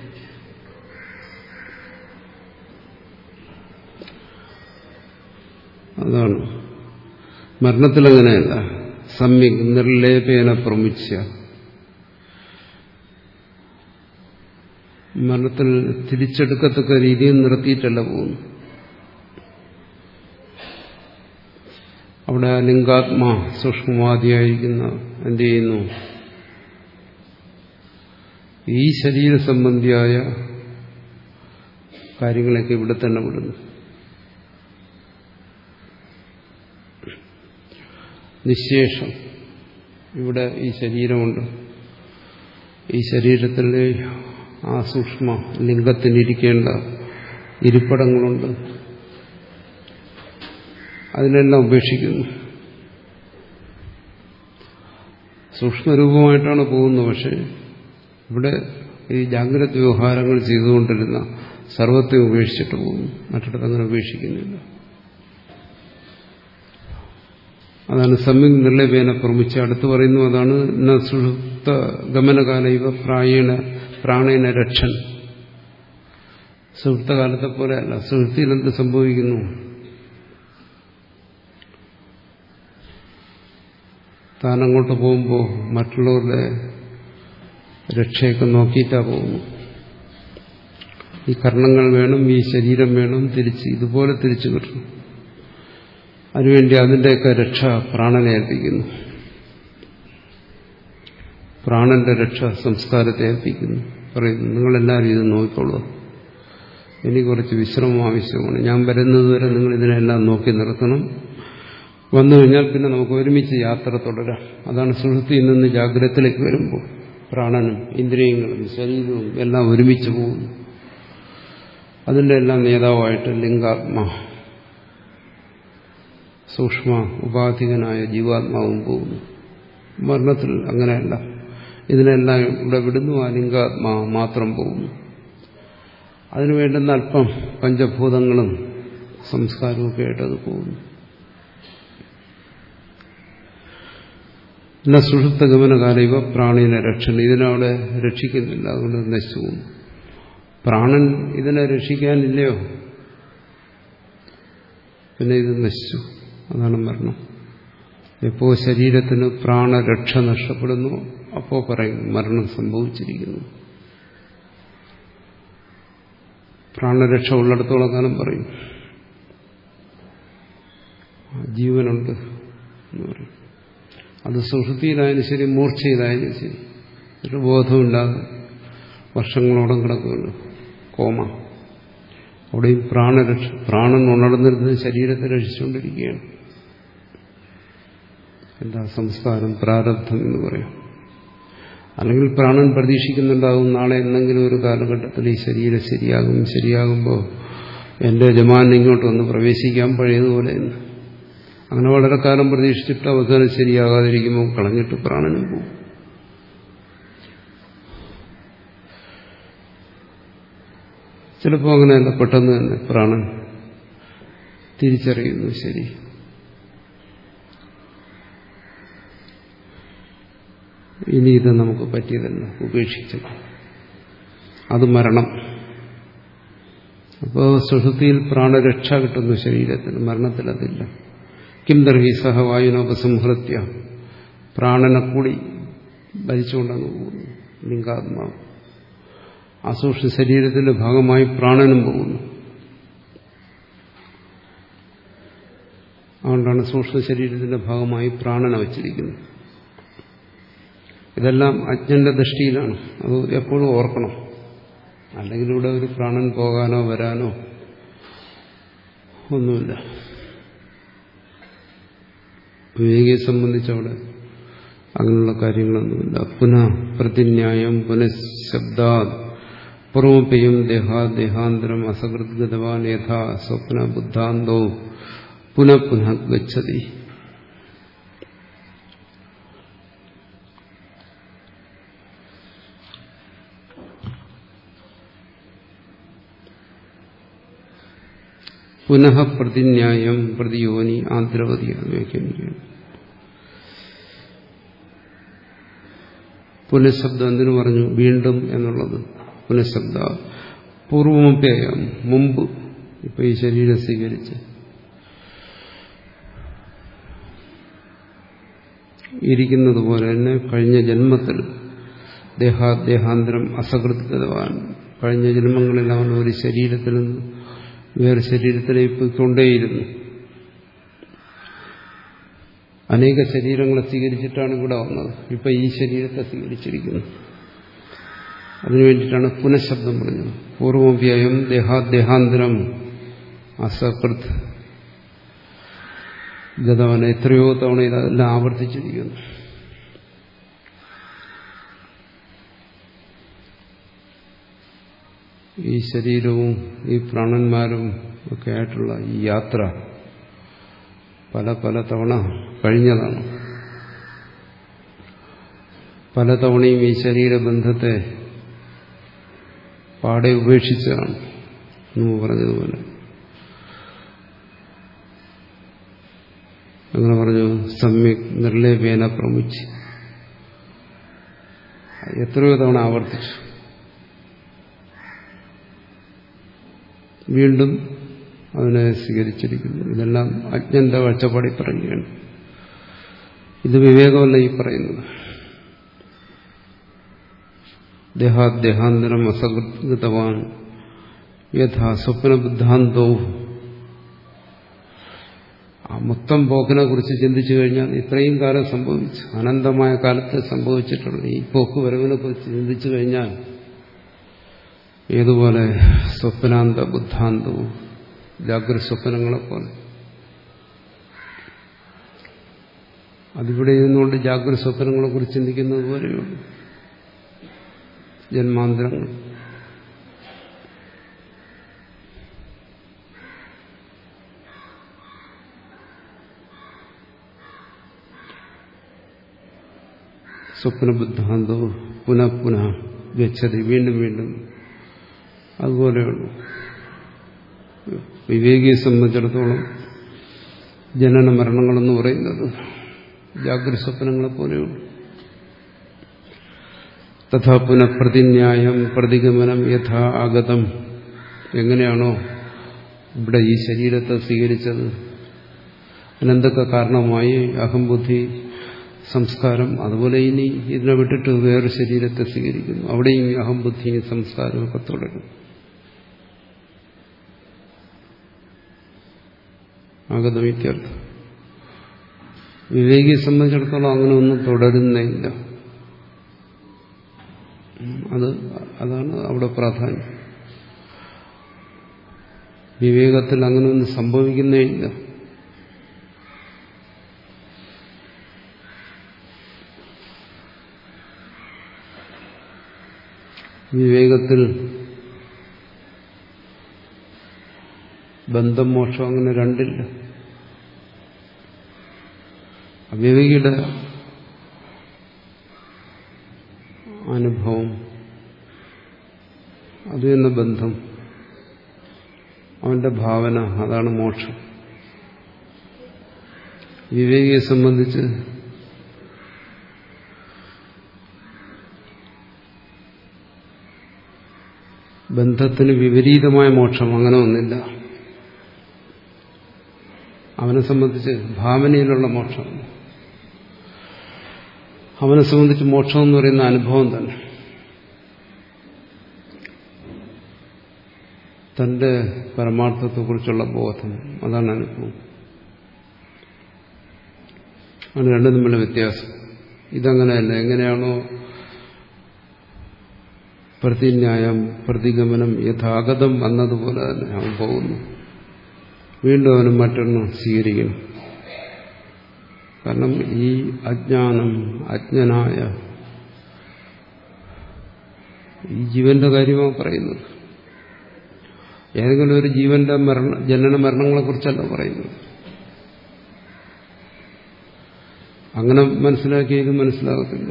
അതാണ് മരണത്തിലങ്ങനെയല്ല. സമ്യക് നിർലേപേന പ്രമുച്യ. മരണത്തിൽ തിരിച്ചെടുക്കത്തക്ക രീതിയിൽ നിർത്തിയിട്ടല്ല പോകുന്നു. അവിടെ ലിംഗാത്മാ സൂക്ഷ്മവാദിയായിരിക്കുന്ന എന്ത് ചെയ്യുന്നു? ഈ ശരീര സംബന്ധിയായ കാര്യങ്ങളൊക്കെ ഇവിടെ തന്നെ വിടുന്നു. നിശേഷം ഇവിടെ ഈ ശരീരമുണ്ട്. ഈ ശരീരത്തിൽ ആ സൂക്ഷ്മ ലിംഗത്തിനിരിക്കേണ്ട ഇരിപ്പിടങ്ങളുണ്ട്. അതിനെല്ലാം ഉപേക്ഷിക്കുന്നു. സൂക്ഷ്മരൂപമായിട്ടാണ് പോകുന്നത്. പക്ഷെ ഇവിടെ ഈ ജാഗ്രത വ്യവഹാരങ്ങൾ ചെയ്തുകൊണ്ടിരുന്ന സർവത്തെ ഉപേക്ഷിച്ചിട്ട് പോകുന്നു. മറ്റിടത്ത് അങ്ങനെ ഉപേക്ഷിക്കുന്നില്ല. അതാണ് സമ്യക് നിർലേപേന പ്രമുച്ച. അടുത്ത് പറയുന്നു അതാണ് ന സുഷുപ്ത ഗമനകാല ഇവ പ്രായേണ പ്രാണേന രക്ഷൻ. സുഷുപ്തകാലത്തെ പോലെയല്ല. സുഷുപ്തിയിൽ എന്ത് സംഭവിക്കുന്നു? താൻ അങ്ങോട്ട് പോകുമ്പോൾ മറ്റുള്ളവരുടെ രക്ഷയൊക്കെ നോക്കിയിട്ടാ പോകുന്നു. ഈ കർണങ്ങൾ വേണം, ഈ ശരീരം വേണം, തിരിച്ച് ഇതുപോലെ തിരിച്ചു കിട്ടണം. അതിനുവേണ്ടി അതിൻ്റെയൊക്കെ രക്ഷ പ്രാണനെ ഏൽപ്പിക്കുന്നു. പ്രാണന്റെ രക്ഷ സംസ്കാരത്തെ ഏൽപ്പിക്കുന്നു. പറയുന്നു നിങ്ങളെല്ലാവരും ഇത് നോക്കിക്കൊള്ളൂ, എനിക്ക് കുറച്ച് വിശ്രമം ആവശ്യമാണ്. ഞാൻ വരുന്നതുവരെ നിങ്ങൾ ഇതിനെല്ലാം നോക്കി നിർത്തണം. വന്നു കഴിഞ്ഞാൽ പിന്നെ നമുക്ക് ഒരുമിച്ച് യാത്ര തുടരാം. അതാണ് സുഷുപ്തിയിൽ നിന്ന് ജാഗ്രതത്തിലേക്ക് വരുമ്പോൾ പ്രാണനും ഇന്ദ്രിയങ്ങളും ശരീരവും എല്ലാം ഒരുമിച്ച് പോകുന്നു. അതിൻ്റെ എല്ലാം നേതാവായിട്ട് ലിംഗാത്മാ സൂക്ഷ്മ ഉപാധികനായ ജീവാത്മാവും പോകുന്നു. മരണത്തിൽ അങ്ങനെയല്ല. ഇതിനെല്ലാം ഇവിടെ വിടുന്നു, ആ ലിംഗാത്മാ മാത്രം പോകുന്നു. അതിനു വേണ്ടുന്ന അല്പം പഞ്ചഭൂതങ്ങളും സംസ്കാരമൊക്കെ ആയിട്ട് അത് പോകുന്നു. എന്ന സുഷുപ്ത ഗമനകാല ഇവ പ്രാണിനെ രക്ഷണം, ഇതിനവിടെ രക്ഷിക്കുന്നില്ല, അതുകൊണ്ട് നശിച്ചു പോകുന്നു. പ്രാണൻ ഇതിനെ രക്ഷിക്കാനില്ലയോ, പിന്നെ ഇത് നശിച്ചു. അതാണ് മരണം. എപ്പോ ശരീരത്തിന് പ്രാണരക്ഷ നഷ്ടപ്പെടുന്നു അപ്പോ പറയും മരണം സംഭവിച്ചിരിക്കുന്നു. പ്രാണരക്ഷ ഉള്ളിടത്തോളം കാലം പറയും ജീവനുണ്ട് എന്ന് പറയും. അത് സുഷുപ്തിയിലായാലും ശരി, മൂർച്ചയിലായാലും ശരി, ഒരു ബോധമില്ലാതെ വർഷങ്ങളോളം കിടക്കുകയുള്ളൂ കോമ. അവിടെയും പ്രാണരക്ഷ, പ്രാണൻ ഉണർന്നിരുന്നത് ശരീരത്തെ രക്ഷിച്ചുകൊണ്ടിരിക്കുകയാണ്. എന്താ സംസ്കാരം, പ്രാരബ്ധം എന്ന് പറയാം. അല്ലെങ്കിൽ പ്രാണൻ പ്രതീക്ഷിക്കുന്നുണ്ടാകും നാളെ എന്തെങ്കിലും ഒരു കാലഘട്ടത്തിൽ ഈ ശരീരം ശരിയാകും, ശരിയാകുമ്പോൾ എൻ്റെ യജമാൻ ഇങ്ങോട്ട് വന്ന് പ്രവേശിക്കാൻ പഴയതുപോലെ എന്ന്. അങ്ങനെ വളരെ കാലം പ്രതീക്ഷിച്ചിട്ട് അവസാനം ശരിയാകാതിരിക്കുമ്പോൾ കളഞ്ഞിട്ട് പ്രാണനും പോകും. ചിലപ്പോൾ അങ്ങനെയല്ല, പെട്ടെന്ന് തന്നെ പ്രാണൻ തിരിച്ചറിയുന്നു, ശരി ഇനി ഇത് നമുക്ക് പറ്റിയതല്ല, ഉപേക്ഷിച്ചു. അത് മരണം. അപ്പോൾ സുഷുപ്തിയിൽ പ്രാണരക്ഷ കിട്ടുന്നു ശരീരത്തിന്, മരണത്തിൽ അതില്ല. കിം ദർഹി സഹ വായുനോപസംഹൃത്യ, പ്രാണനെ കൂടി ഭരിച്ചുകൊണ്ടങ്ങ് പോകുന്നു ലിംഗാത്മാവ്. അസൂക്ഷ്മ ശരീരത്തിന്റെ ഭാഗമായി പ്രാണനും പോകുന്നു. അതുകൊണ്ടാണ് സൂക്ഷ്മ ശരീരത്തിന്റെ ഭാഗമായി പ്രാണനെ വച്ചിരിക്കുന്നത്. ഇതെല്ലാം അജ്ഞന്റെ ദൃഷ്ടിയിലാണ്, അത് എപ്പോഴും ഓർക്കണം. അല്ലെങ്കിൽ ഇവിടെ ഒരു പ്രാണൻ പോകാനോ വരാനോ ഒന്നുമില്ല. വിവേകിയെ സംബന്ധിച്ചവിടെ അങ്ങനെയുള്ള കാര്യങ്ങളൊന്നുമില്ല. പുനഃ പ്രതിന്യായം പുനഃശബ്ദാ പൂർവപയും ദേഹാദേഹാന്തരം അസകൃദ്ഗതവാൻ യഥാ സ്വപ്ന ബുദ്ധാന്തോ പുനഃ പുനഃ ഗച്ഛതി. പുനഃ പ്രതിന്യായം പ്രതിയോനി ആന്തരവതി അത് വ്യാഖ്യാനിക്കുകയാണ്. പുനഃശബ്ദം എന്തിനു പറഞ്ഞു? വീണ്ടും എന്നുള്ളത് പുനഃശബ്ദ. പൂർവമപ്യയം മുമ്പ്, ഇപ്പൊ ഈ ശരീരം സ്വീകരിച്ച് ഇരിക്കുന്നത് പോലെ തന്നെ കഴിഞ്ഞ ജന്മത്തിൽ ദേഹാദേഹാന്തരം അസകൃത്ഗതവാൻ, കഴിഞ്ഞ ജന്മങ്ങളെല്ലാം അവൻ ഒരു ശരീരത്തിൽ നിന്ന് വേറെ ശരീരത്തിലേക്ക് പോയിക്കൊണ്ടേയിരുന്നു. അനേക ശരീരങ്ങളെ സ്വീകരിച്ചിട്ടാണ് ഇവിടെ വന്നത്. ഇപ്പൊ ഈ ശരീരത്തെ സ്വീകരിച്ചിരിക്കുന്നു. അതിനുവേണ്ടിയിട്ടാണ് പുനഃശബ്ദം പറഞ്ഞത്. പൂർവമപ്യയം ദേഹാദേഹാന്തരം അസകൃത് ഗതവൻ, എത്രയോ തവണ ഇതെല്ലാം ആവർത്തിച്ചിരിക്കുന്നു. ഈ ശരീരവും ഈ പ്രാണന്മാരും ഒക്കെ ആയിട്ടുള്ള ഈ യാത്ര പല പല തവണ കഴിഞ്ഞതാണ്. പല തവണയും ഈ ശരീരബന്ധത്തെ പാടെ ഉപേക്ഷിച്ചതാണ് എന്ന് പറഞ്ഞതുപോലെ. അങ്ങനെ പറഞ്ഞു സമ്യക് നിർലേപേന പ്രമുച്ച്, എത്രയോ തവണ ആവർത്തിച്ചു. വീണ്ടും അതിനെ സ്വീകരിച്ചിരിക്കുന്നു. ഇതെല്ലാം അജ്ഞന്റെ കാഴ്ചപ്പാടി പറയുകയാണ്. ഇത് വിവേകമല്ല ഈ പറയുന്നത്. ദേഹാദേഹാന്തരം അസകൃതവാൻ യഥാ സ്വപ്നബുദ്ധാന്തോ. ആ മൊത്തം പോക്കിനെ കുറിച്ച് ചിന്തിച്ചു കഴിഞ്ഞാൽ ഇത്രയും കാലം സംഭവിച്ചു, അനന്തമായ കാലത്ത് സംഭവിച്ചിട്ടുള്ള ഈ പോക്ക് വരവിനെ കുറിച്ച് ചിന്തിച്ചു കഴിഞ്ഞാൽ ഏതുപോലെ സ്വപ്നാന്ത ബുദ്ധാന്തവും ജാഗ്രത സ്വപ്നങ്ങളെപ്പോലെ. അതിവിടെ ഇരുന്നുകൊണ്ട് ജാഗ്രത സ്വപ്നങ്ങളെ കുറിച്ച് ചിന്തിക്കുന്നത് പോലെയുള്ളൂ. ജന്മാന്തരങ്ങൾ. സ്വപ്നബുദ്ധാന്തോ പുനഃ പുനഃ ഗച്ഛതി, വീണ്ടും വീണ്ടും. അതുപോലെയുള്ളൂ. വിവേകിയെ സംബന്ധിച്ചിടത്തോളം ജനന മരണങ്ങളെന്ന് പറയുന്നത് ജാഗ്രത സ്വപ്നങ്ങളെ പോലെയുള്ളൂ. തഥാ പുനഃ പ്രതിന്യായം പ്രതിഗമനം യഥാ ആഗതം, എങ്ങനെയാണോ ഇവിടെ ഈ ശരീരത്തെ സ്വീകരിച്ചത്, അതിനെന്തൊക്കെ കാരണമായി അഹംബുദ്ധി സംസ്കാരം, അതുപോലെ ഇനി ഇതിനെ വിട്ടിട്ട് വേറെ ശരീരത്തെ സ്വീകരിക്കുന്നു, അവിടെയും അഹംബുദ്ധി സംസ്കാരമൊക്കെ തുടരും. ആഗതമിത്യർത്ഥം. വിവേകിയെ സംബന്ധിച്ചിടത്തോളം അങ്ങനെ ഒന്നും തുടരുന്നില്ല. അത് അതാണ് അവിടെ പ്രാധാന്യം. വിവേകത്തിൽ അങ്ങനെ ഒന്നും സംഭവിക്കുന്നേ ഇല്ല. വിവേകത്തിൽ ബന്ധം മോക്ഷം അങ്ങനെ രണ്ടില്ല. അവിവേകിയുടെ അനുഭവം, അത് എന്ന ബന്ധം, അവന്റെ ഭാവന, അതാണ് മോക്ഷം. വിവേകിയെ സംബന്ധിച്ച് ബന്ധത്തിന് വിപരീതമായ മോക്ഷം അങ്ങനെ ഒന്നില്ല. അവനെ സംബന്ധിച്ച് ഭാവനയിലുള്ള മോക്ഷം, അവനെ സംബന്ധിച്ച് മോക്ഷം എന്ന് പറയുന്ന അനുഭവം തന്നെ. തന്റെ പരമാർത്ഥത്തെക്കുറിച്ചുള്ള ബോധം, അതാണ് അനുഭവം. ആണ് രണ്ടും തമ്മിലുള്ള വ്യത്യാസം. ഇതങ്ങനെയല്ല. എങ്ങനെയാണോ പ്രതിന്യായം പ്രതിഗമനം യഥാഗതം വന്നതുപോലെ തന്നെ അവൻ പോകുന്നു. വീണ്ടും അവന് മറ്റൊന്ന് സ്വീകരിക്കണം. കാരണം ഈ അജ്ഞാനം, അജ്ഞനായ ഈ ജീവന്റെ കാര്യമാണ് പറയുന്നത്. ഏതെങ്കിലും ഒരു ജീവന്റെ മരണ ജനന മരണങ്ങളെക്കുറിച്ചല്ല പറയുന്നത്. അങ്ങനെ മനസ്സിലാക്കിയത് മനസ്സിലാകത്തില്ല.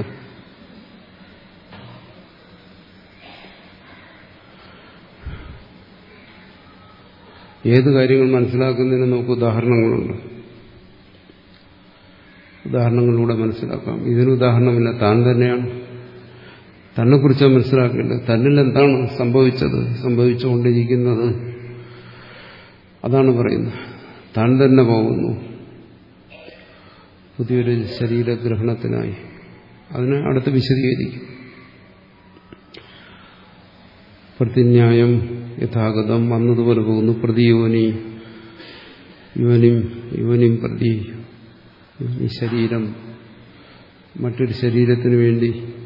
ഏത് കാര്യങ്ങൾ മനസ്സിലാക്കുന്നതിന് നമുക്ക് ഉദാഹരണങ്ങളുണ്ട്. ഉദാഹരണങ്ങളിലൂടെ മനസ്സിലാക്കാം. ഇതിന് ഉദാഹരണമില്ല. താൻ തന്നെയാണ് തന്നെക്കുറിച്ച് മനസ്സിലാക്കേണ്ടത്. തന്നിൽ എന്താണ് സംഭവിച്ചത്, സംഭവിച്ചുകൊണ്ടിരിക്കുന്നത്, അതാണ് പറയുന്നത്. താൻ തന്നെ പോകുന്നു പുതിയൊരു ശരീരഗ്രഹണത്തിനായി. അതിനെ അടുത്ത് വിശദീകരിക്കും. പ്രതിന്യായം യഥാഗതം വന്നതുപോലെ പോകുന്നു. പ്രതിയോനി യുവനും യുവനും പ്രതി, ഈ ശരീരം മറ്റൊരു ശരീരത്തിന് വേണ്ടി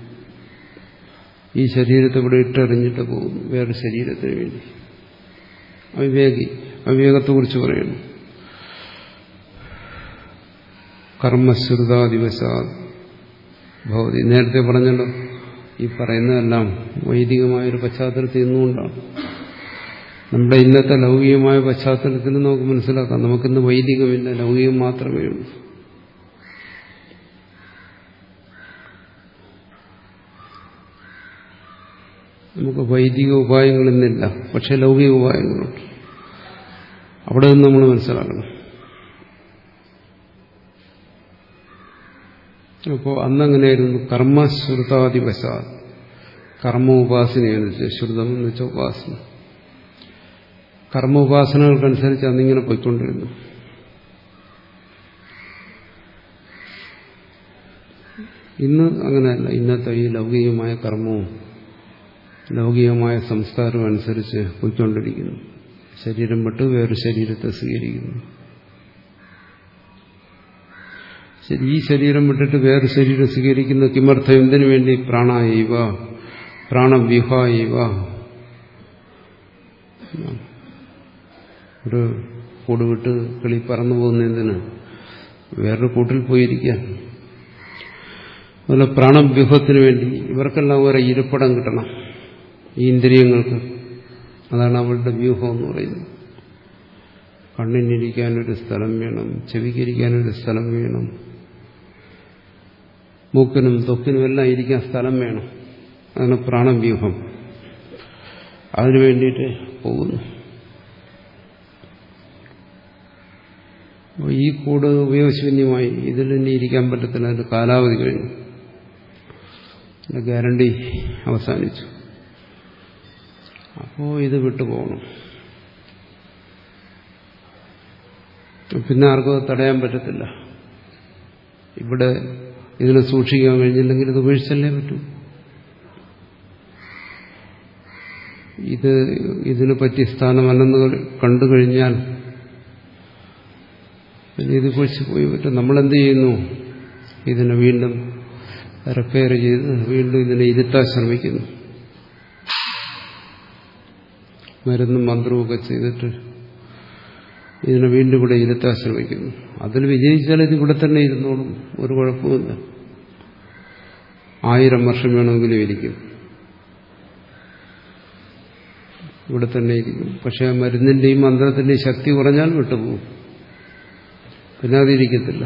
ഈ ശരീരത്തെ ഇവിടെ ഇട്ടെറിഞ്ഞിട്ട് പോകുന്നു വേറെ ശരീരത്തിന് വേണ്ടി. അവിവേകി, അവിവേകത്തെക്കുറിച്ച് പറയുന്നു. കർമ്മശ്രുതാദിവശാ ഭവതി. നേരത്തെ പറഞ്ഞല്ലോ, ഈ പറയുന്നതെല്ലാം വൈദികമായൊരു പശ്ചാത്തലത്തിൽ നിന്നുകൊണ്ടാണ്. നമ്മുടെ ഇന്നത്തെ ലൗകികമായ പശ്ചാത്തലത്തിൽ നമുക്ക് മനസ്സിലാക്കാം. നമുക്കിന്ന് വൈദികമില്ല, ലൗകികം മാത്രമേ ഉള്ളൂ. നമുക്ക് വൈദിക ഉപായങ്ങളിന്നില്ല, പക്ഷെ ലൗകിക ഉപായങ്ങളുണ്ട്. അവിടെ നിന്ന് നമ്മൾ മനസ്സിലാക്കണം. അപ്പോൾ അന്നങ്ങനെയായിരുന്നു. കർമ്മശ്രുതാദിവശാ, കർമ്മ ഉപാസനയെന്ന്, ശ്രുതം എന്ന് വെച്ചാൽ ഉപാസന. കർമ്മ ഉപാസനകൾക്കനുസരിച്ച് അന്നിങ്ങനെ പോയിക്കൊണ്ടിരുന്നു. ഇന്ന് അങ്ങനെയല്ല. ഇന്നത്തെ ഈ ലൗകികമായ കർമ്മവും ലൗകികമായ സംസ്കാരവും അനുസരിച്ച് പോയിക്കൊണ്ടിരിക്കുന്നു. ശരീരം വിട്ട് വേറെ ശരീരത്തെ സ്വീകരിക്കുന്നു. ശരി, ഈ ശരീരം വിട്ടിട്ട് വേറെ ശരീരം സ്വീകരിക്കുന്ന കിമർത്ഥം, എന്തിനു വേണ്ടി? പ്രാണായൈവ പ്രാണവ്യൂഹായൈവ. ഒരു കൂട് വിട്ട് കിളി പറന്നു പോകുന്നതിന് വേറൊരു കൂട്ടിൽ പോയിരിക്കാൻ. അതുപോലെ പ്രാണവ്യൂഹത്തിന് വേണ്ടി ഇവർക്കെല്ലാം ഓരോ ഇരിപ്പിടം കിട്ടണം. ഈ ഇന്ദ്രിയങ്ങൾക്ക്. അതാണ് അവളുടെ വ്യൂഹം എന്ന് പറയുന്നത്. കണ്ണിനിരിക്കാനൊരു സ്ഥലം വേണം, ചെവിക്കിരിക്കാനൊരു സ്ഥലം വേണം, മൂക്കിനും ത്വക്കിനുമെല്ലാം ഇരിക്കാൻ സ്ഥലം വേണം. അതാണ് പ്രാണവ്യൂഹം. അതിനു വേണ്ടിയിട്ട് പോകുന്നു. ഈ കൂട് ഉപയോഗശൂന്യമായി, ഇതിൽ തന്നെ ഇരിക്കാൻ പറ്റത്തില്ല, അതിന്റെ കാലാവധി കഴിഞ്ഞു, ഗ്യാരണ്ടി അവസാനിച്ചു. അപ്പോൾ ഇത് വിട്ടുപോകണം. പിന്നെ ആർക്കും തടയാൻ പറ്റത്തില്ല. ഇവിടെ ഇതിനെ സൂക്ഷിക്കാൻ കഴിഞ്ഞില്ലെങ്കിൽ ഇത് ഉപേക്ഷിച്ചല്ലേ പറ്റൂ. ഇത് ഇതിന് പറ്റിയ സ്ഥാനമല്ലെന്ന് കണ്ടു കഴിഞ്ഞാൽ പിന്നെ ഇത് കുറിച്ച് പോയി പറ്റും. നമ്മളെന്ത് ചെയ്യുന്നു? ഇതിനെ വീണ്ടും റിപ്പയർ ചെയ്ത് വീണ്ടും ഇതിനെ ഇരുത്താൻ ശ്രമിക്കുന്നു. മരുന്നും മന്ത്രവുമൊക്കെ ചെയ്തിട്ട് ഇതിനെ വീണ്ടും ഇവിടെ ഇരുത്താൻ ശ്രമിക്കുന്നു. അതിൽ വിജയിച്ചാൽ ഇത് ഇവിടെ തന്നെ ഇരുന്നോളും, ഒരു കുഴപ്പമില്ല. ആയിരം വർഷം വേണമെങ്കിലും ഇരിക്കും, ഇവിടെ തന്നെ ഇരിക്കും. പക്ഷെ ആ മരുന്നിന്റെയും മന്ത്രത്തിന്റെയും ശക്തി കുറഞ്ഞാൽ വിട്ടുപോകും, പിന്നെ അതിരിക്കത്തില്ല.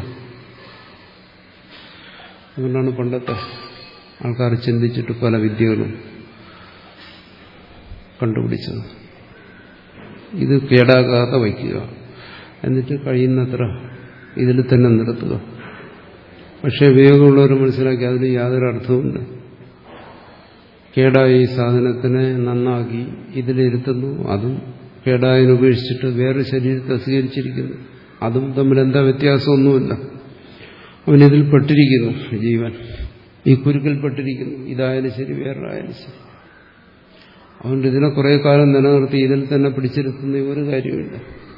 അതുകൊണ്ടാണ് പണ്ടത്തെ ആൾക്കാർ ചിന്തിച്ചിട്ട് പല വിദ്യകളും കണ്ടുപിടിച്ചത്. ഇത് കേടാകാതെ വയ്ക്കുക, എന്നിട്ട് കഴിയുന്നത്ര ഇതിൽ തന്നെ നിർത്തുക. പക്ഷെ വിവേകമുള്ളവർ മനസ്സിലാക്കി അതിന് യാതൊരു അർത്ഥവുമില്ല. കേടായ ഈ സാധനത്തിനെ നന്നാക്കി ഇതിലിരുത്തുന്നു, അതും കേടായതിനുപേക്ഷിച്ചിട്ട് വേറെ ശരീരത്തെ സ്വീകരിച്ചിരിക്കുന്നു, അതും തമ്മിൽ എന്താ വ്യത്യാസമൊന്നുമില്ല. അവനിതിൽ പെട്ടിരിക്കുന്നു, ജീവൻ ഈ കുരുക്കിൽ പെട്ടിരിക്കുന്നു. ഇതായാലും ശരി, വേറൊരായാലും ശരി. അതുകൊണ്ട് ഇതിനെ കുറെ കാലം നിലനിർത്തി ഇതിൽ തന്നെ പിടിച്ചിരുത്തുന്ന ഒരു കാര്യമില്ല,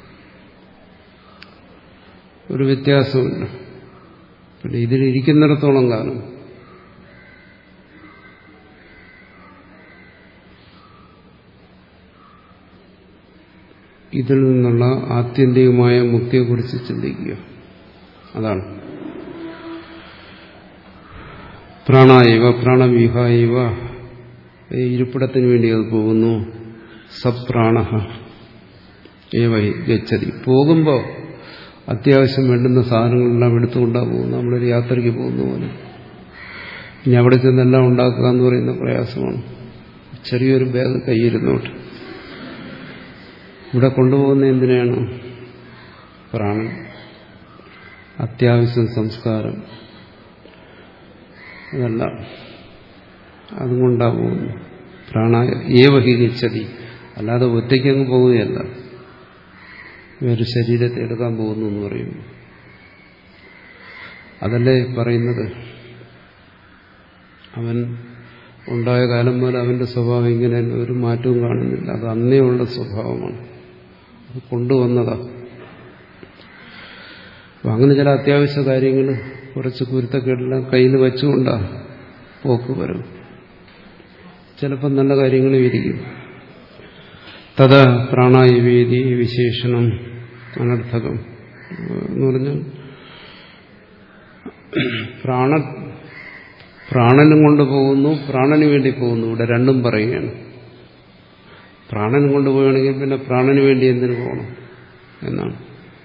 ഒരു വ്യത്യാസമില്ല. പിന്നെ ഇതിലിരിക്കുന്നിടത്തോളം കാലം ഇതിൽ നിന്നുള്ള ആത്യന്തികമായ മുക്തിയെക്കുറിച്ച് ചിന്തിക്കുക. അതാണ് പ്രാണായവ പ്രാണവ്യൂഹായവ. ഇരിപ്പിടത്തിന് വേണ്ടി അത് പോകുന്നു. സപ്രാണ ഏവ ഗച്ഛതി. പോകുമ്പോൾ അത്യാവശ്യം വേണ്ടുന്ന സാധനങ്ങളെല്ലാം എടുത്തുകൊണ്ടാണ് പോകുന്നത്. നമ്മളൊരു യാത്രയ്ക്ക് പോകുന്ന പോലെ. ഇനി അവിടെ ചെന്നെല്ലാം ഉണ്ടാക്കുക എന്ന് പറയുന്ന പ്രയാസമാണ്. ചെറിയൊരു ബാഗ് കയ്യിരുന്നോട്ട്. ഇവിടെ കൊണ്ടുപോകുന്ന എന്തിനാണ്? പ്രാണൻ, അത്യാവശ്യം സംസ്കാരം, ഇതെല്ലാം അതുകൊണ്ടാണ് പോകുന്നു. പ്രാണ ഏവഹി ഗച്ഛതി. അല്ലാതെ ഒറ്റയ്ക്കങ്ങ് പോവുകയല്ല, വേറെ ശരീരത്തെ എടുക്കാൻ പോകുന്നു എന്ന് പറയുന്നു. അതല്ലേ പറയുന്നത്. അവൻ ഉണ്ടായ കാലം പോലെ അവന്റെ സ്വഭാവം ഇങ്ങനെ ഒരു മാറ്റവും കാണുന്നില്ല. അത് അന്നേ ഉള്ള സ്വഭാവമാണ്, അത് കൊണ്ടുവന്നതാ. അപ്പം അങ്ങനെ ചില അത്യാവശ്യ കാര്യങ്ങൾ കുറച്ച് കുരുത്തക്കേടെല്ലാം കയ്യിൽ വെച്ചുകൊണ്ടാ പോക്ക് വരും. ചിലപ്പോൾ നല്ല കാര്യങ്ങളും ഇരിക്കും. തഥാ പ്രാണായവേദി വിശേഷണം അനർത്ഥകം എന്ന് പറഞ്ഞാൽ പ്രാണ പ്രാണനും കൊണ്ടുപോകുന്നു, പ്രാണന് വേണ്ടി പോകുന്നു. ഇവിടെ രണ്ടും പറയുകയാണ്. പ്രാണനും കൊണ്ടുപോവുകയാണെങ്കിൽ പിന്നെ പ്രാണന് വേണ്ടി എന്തിനു പോകണം എന്നാണ്.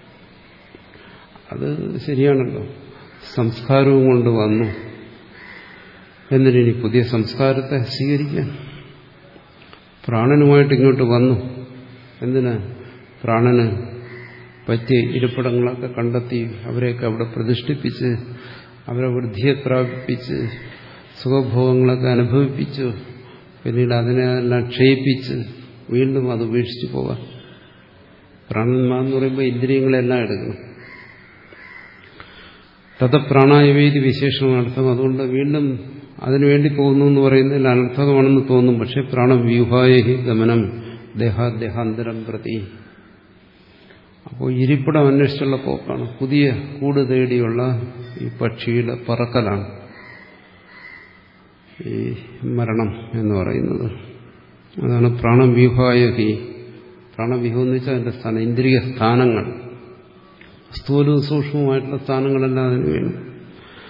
അത് ശരിയാണല്ലോ. സംസ്കാരവും കൊണ്ട് വന്നു, എന്നിനി പുതിയ സംസ്കാരത്തെ സ്വീകരിക്കാൻ പ്രാണനുമായിട്ട് ഇങ്ങോട്ട് വന്നു. എന്തിനാ? പ്രാണന് പറ്റിയ ഇരിപ്പിടങ്ങളൊക്കെ കണ്ടെത്തി അവരെയൊക്കെ അവിടെ പ്രതിഷ്ഠിപ്പിച്ച് അവരെ വൃദ്ധിയെ പ്രാപിപ്പിച്ച് സുഖഭോഗങ്ങളൊക്കെ അനുഭവിപ്പിച്ചു. പിന്നീട് അതിനെല്ലാം ക്ഷയിപ്പിച്ച് വീണ്ടും അത് ഉപേക്ഷിച്ച് പോകാം. പ്രാണന്മാരെന്ന് പറയുമ്പോൾ ഇന്ദ്രിയങ്ങളെല്ലാം എടുക്കണം. തഥ പ്രാണായവേദി വിശേഷണം അർത്ഥം. അതുകൊണ്ട് വീണ്ടും അതിനുവേണ്ടി പോകുന്നു എന്ന് പറയുന്നതിൽ അനർത്ഥകമാണെന്ന് തോന്നും. പക്ഷെ പ്രാണവ്യൂഹായഹി ഗമനം ദേഹാദേഹാന്തരം പ്രതി. അപ്പോൾ ഇരിപ്പിടം അന്വേഷിച്ചുള്ള പോക്കാണ്, പുതിയ കൂട് തേടിയുള്ള ഈ പക്ഷിയുടെ പറക്കലാണ് ഈ മരണം എന്ന് പറയുന്നത്. അതാണ് പ്രാണവ്യൂഹായഹി. പ്രാണവ്യൂഹം എന്ന് വെച്ചാൽ അതിന്റെ സ്ഥാനം, ഇന്ദ്രിയ സ്ഥാനങ്ങൾ, സ്ഥൂലവും സൂക്ഷ്മവുമായിട്ടുള്ള സ്ഥാനങ്ങളെല്ലാം അതിന് വേണം.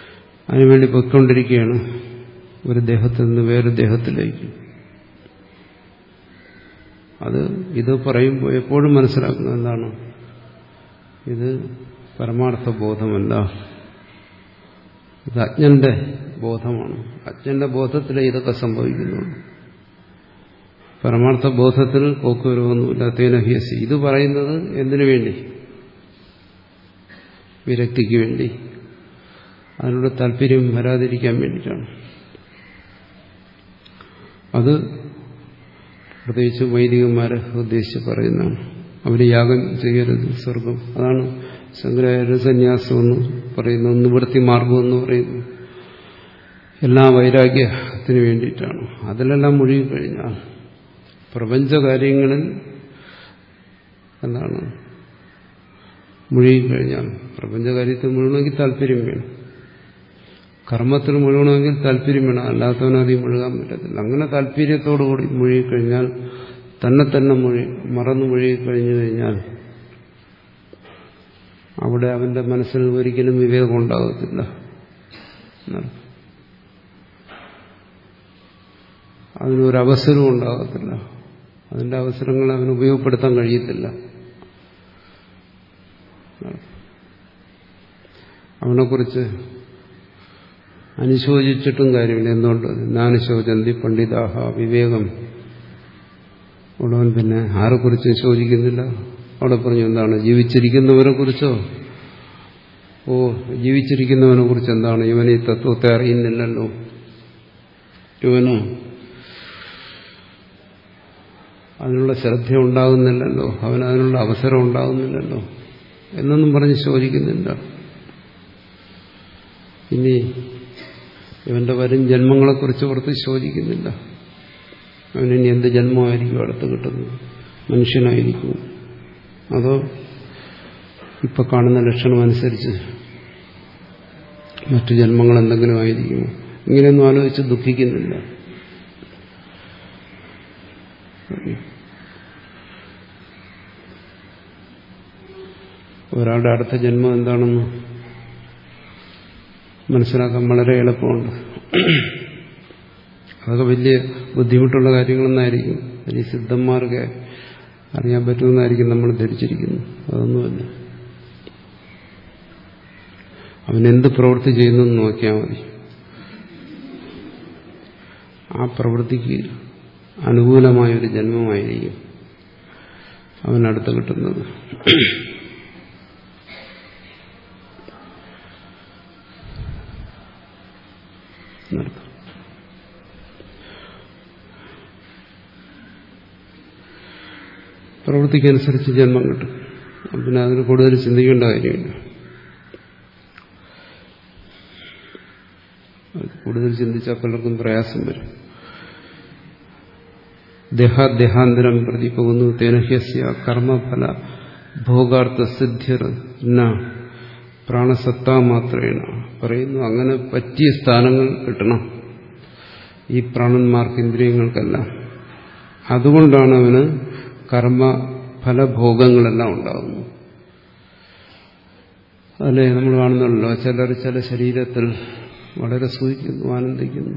അതിനുവേണ്ടി പൊയ്ക്കൊണ്ടിരിക്കുകയാണ് ഒരു ദേഹത്തിൽ നിന്ന് വേറെ ദേഹത്തിലേക്ക്. അത് ഇത് പറയുമ്പോൾ എപ്പോഴും മനസ്സിലാക്കുന്നത് എന്താണ്? ഇത് പരമാർത്ഥ ബോധമല്ല, ഇത് അജ്ഞന്റെ ബോധമാണ്. അജ്ഞന്റെ ബോധത്തിലേ ഇതൊക്കെ സംഭവിക്കുന്നുള്ളൂ. പരമാർത്ഥ ബോധത്തിൽ പോക്കുവരവൊന്നുമില്ല. തേനഹ്യസി ഇത് പറയുന്നത് എന്തിനു വേണ്ടി? വിരക്തിക്ക് വേണ്ടി, അതിനോട് താല്പര്യം വരാതിരിക്കാൻ വേണ്ടിയിട്ടാണ്. അത് പ്രത്യേകിച്ച് വൈദികന്മാരെ ഉദ്ദേശിച്ച് പറയുന്നതാണ്. അവർ യാഗം ചെയ്യരുത് സ്വർഗം. അതാണ് ശങ്കരാചാര്യ സന്യാസം എന്ന് പറയുന്നു, നിവൃത്തി മാർഗം എന്ന് പറയുന്നു. എല്ലാ വൈരാഗ്യത്തിന് വേണ്ടിയിട്ടാണ്. അതിലെല്ലാം മുഴുകിക്കഴിഞ്ഞാൽ പ്രപഞ്ച കാര്യങ്ങളിൽ എന്താണ് മുഴുകിക്കഴിഞ്ഞാൽ, പ്രപഞ്ചകാര്യത്തിൽ മുഴുകണമെങ്കിൽ താല്പര്യം വേണം, കർമ്മത്തിൽ മുഴുകണമെങ്കിൽ താല്പര്യം വേണം, അല്ലാത്തവനധികം മുഴുകാൻ പറ്റത്തില്ല. അങ്ങനെ താല്പര്യത്തോടുകൂടി മുഴുകിക്കഴിഞ്ഞാൽ, തന്നെ തന്നെ മുഴി മറന്നു മുഴുകിക്കഴിഞ്ഞു കഴിഞ്ഞാൽ അവിടെ അവന്റെ മനസ്സിൽ ഒരിക്കലും വിവേകം ഉണ്ടാകത്തില്ല. അതിനൊരവസരവും ഉണ്ടാകത്തില്ല. അതിന്റെ അവസരങ്ങൾ അവന് ഉപയോഗപ്പെടുത്താൻ കഴിയത്തില്ല. അവനെക്കുറിച്ച് അനുശോചിച്ചിട്ടും കാര്യമില്ല. എന്തുകൊണ്ട്? നാനുശോചന്തി പണ്ഡിതാഹ, വിവേകം ഉള്ളവൻ പിന്നെ ആരെക്കുറിച്ചും ശോചിക്കുന്നില്ല. അവിടെ പറഞ്ഞു എന്താണ്? ജീവിച്ചിരിക്കുന്നവരെ കുറിച്ചോ? ഓ, ജീവിച്ചിരിക്കുന്നവനെ കുറിച്ച് എന്താണ്? ഇവന് ഈ തത്വത്തെ അറിയുന്നില്ലല്ലോ, ഇവന് അതിനുള്ള ശ്രദ്ധ ഉണ്ടാകുന്നില്ലല്ലോ, അവനതിനുള്ള അവസരം ഉണ്ടാകുന്നില്ലല്ലോ എന്നൊന്നും പറഞ്ഞ് ശോചിക്കുന്നില്ല. ഇനി ഇവന്റെ വരും ജന്മങ്ങളെക്കുറിച്ച് ഓർത്ത് ശോചിക്കുന്നില്ല. അവനിനി എന്ത് ജന്മമായിരിക്കും അടുത്ത് കിട്ടുന്നത്? മനുഷ്യനായിരിക്കും, അതോ ഇപ്പൊ കാണുന്ന ലക്ഷണം അനുസരിച്ച് മറ്റു ജന്മങ്ങൾ എന്തെങ്കിലും ആയിരിക്കുമോ? ഇങ്ങനെയൊന്നും ആലോചിച്ച് ദുഃഖിക്കുന്നില്ല. ഒരാളുടെ അടുത്ത ജന്മം എന്താണെന്ന് മനസ്സിലാക്കാൻ വളരെ എളുപ്പമുണ്ട്. അതൊക്കെ വലിയ ബുദ്ധിമുട്ടുള്ള കാര്യങ്ങളൊന്നായിരിക്കും. വലിയ സിദ്ധന്മാർക്ക് അറിയാൻ പറ്റുമെന്നായിരിക്കും നമ്മൾ ധരിച്ചിരിക്കുന്നു. അതൊന്നുമല്ല. അവനെന്ത് പ്രവൃത്തി ചെയ്യുന്നു എന്ന് നോക്കിയാൽ മതി. ആ പ്രവൃത്തിക്ക് അനുകൂലമായൊരു ജന്മമായിരിക്കും അവനടുത്ത് കിട്ടുന്നത്. പ്രവൃത്തിക്കനുസരിച്ച് ജന്മം കിട്ടും. പിന്നെ അതിന് കൂടുതൽ ചിന്തിക്കേണ്ട കാര്യമില്ല. കൂടുതൽ ചിന്തിച്ചാൽ പലർക്കും പ്രയാസം വരും. ദേഹാദേഹാന്തരം പ്രതി പോകുന്നു. തേനഹ്യസ്യ കർമ്മഫല ഭോഗാർത്ഥ സിദ്ധിർ ന പ്രാണസത്താ മാത്രേണ പറയുന്നു. അങ്ങനെ പറ്റിയ സ്ഥാനങ്ങൾ കിട്ടണം ഈ പ്രാണന്മാർക്ക്, ഇന്ദ്രിയങ്ങൾക്കെല്ലാം. അതുകൊണ്ടാണ് അവന് കർമ്മഫലഭോഗങ്ങളെല്ലാം ഉണ്ടാകുന്നു. അല്ലേ, നമ്മൾ കാണുന്നുണ്ടല്ലോ, ചിലർ ചില ശരീരത്തിൽ വളരെ സുഖിക്കുന്നു, ആനന്ദിക്കുന്നു.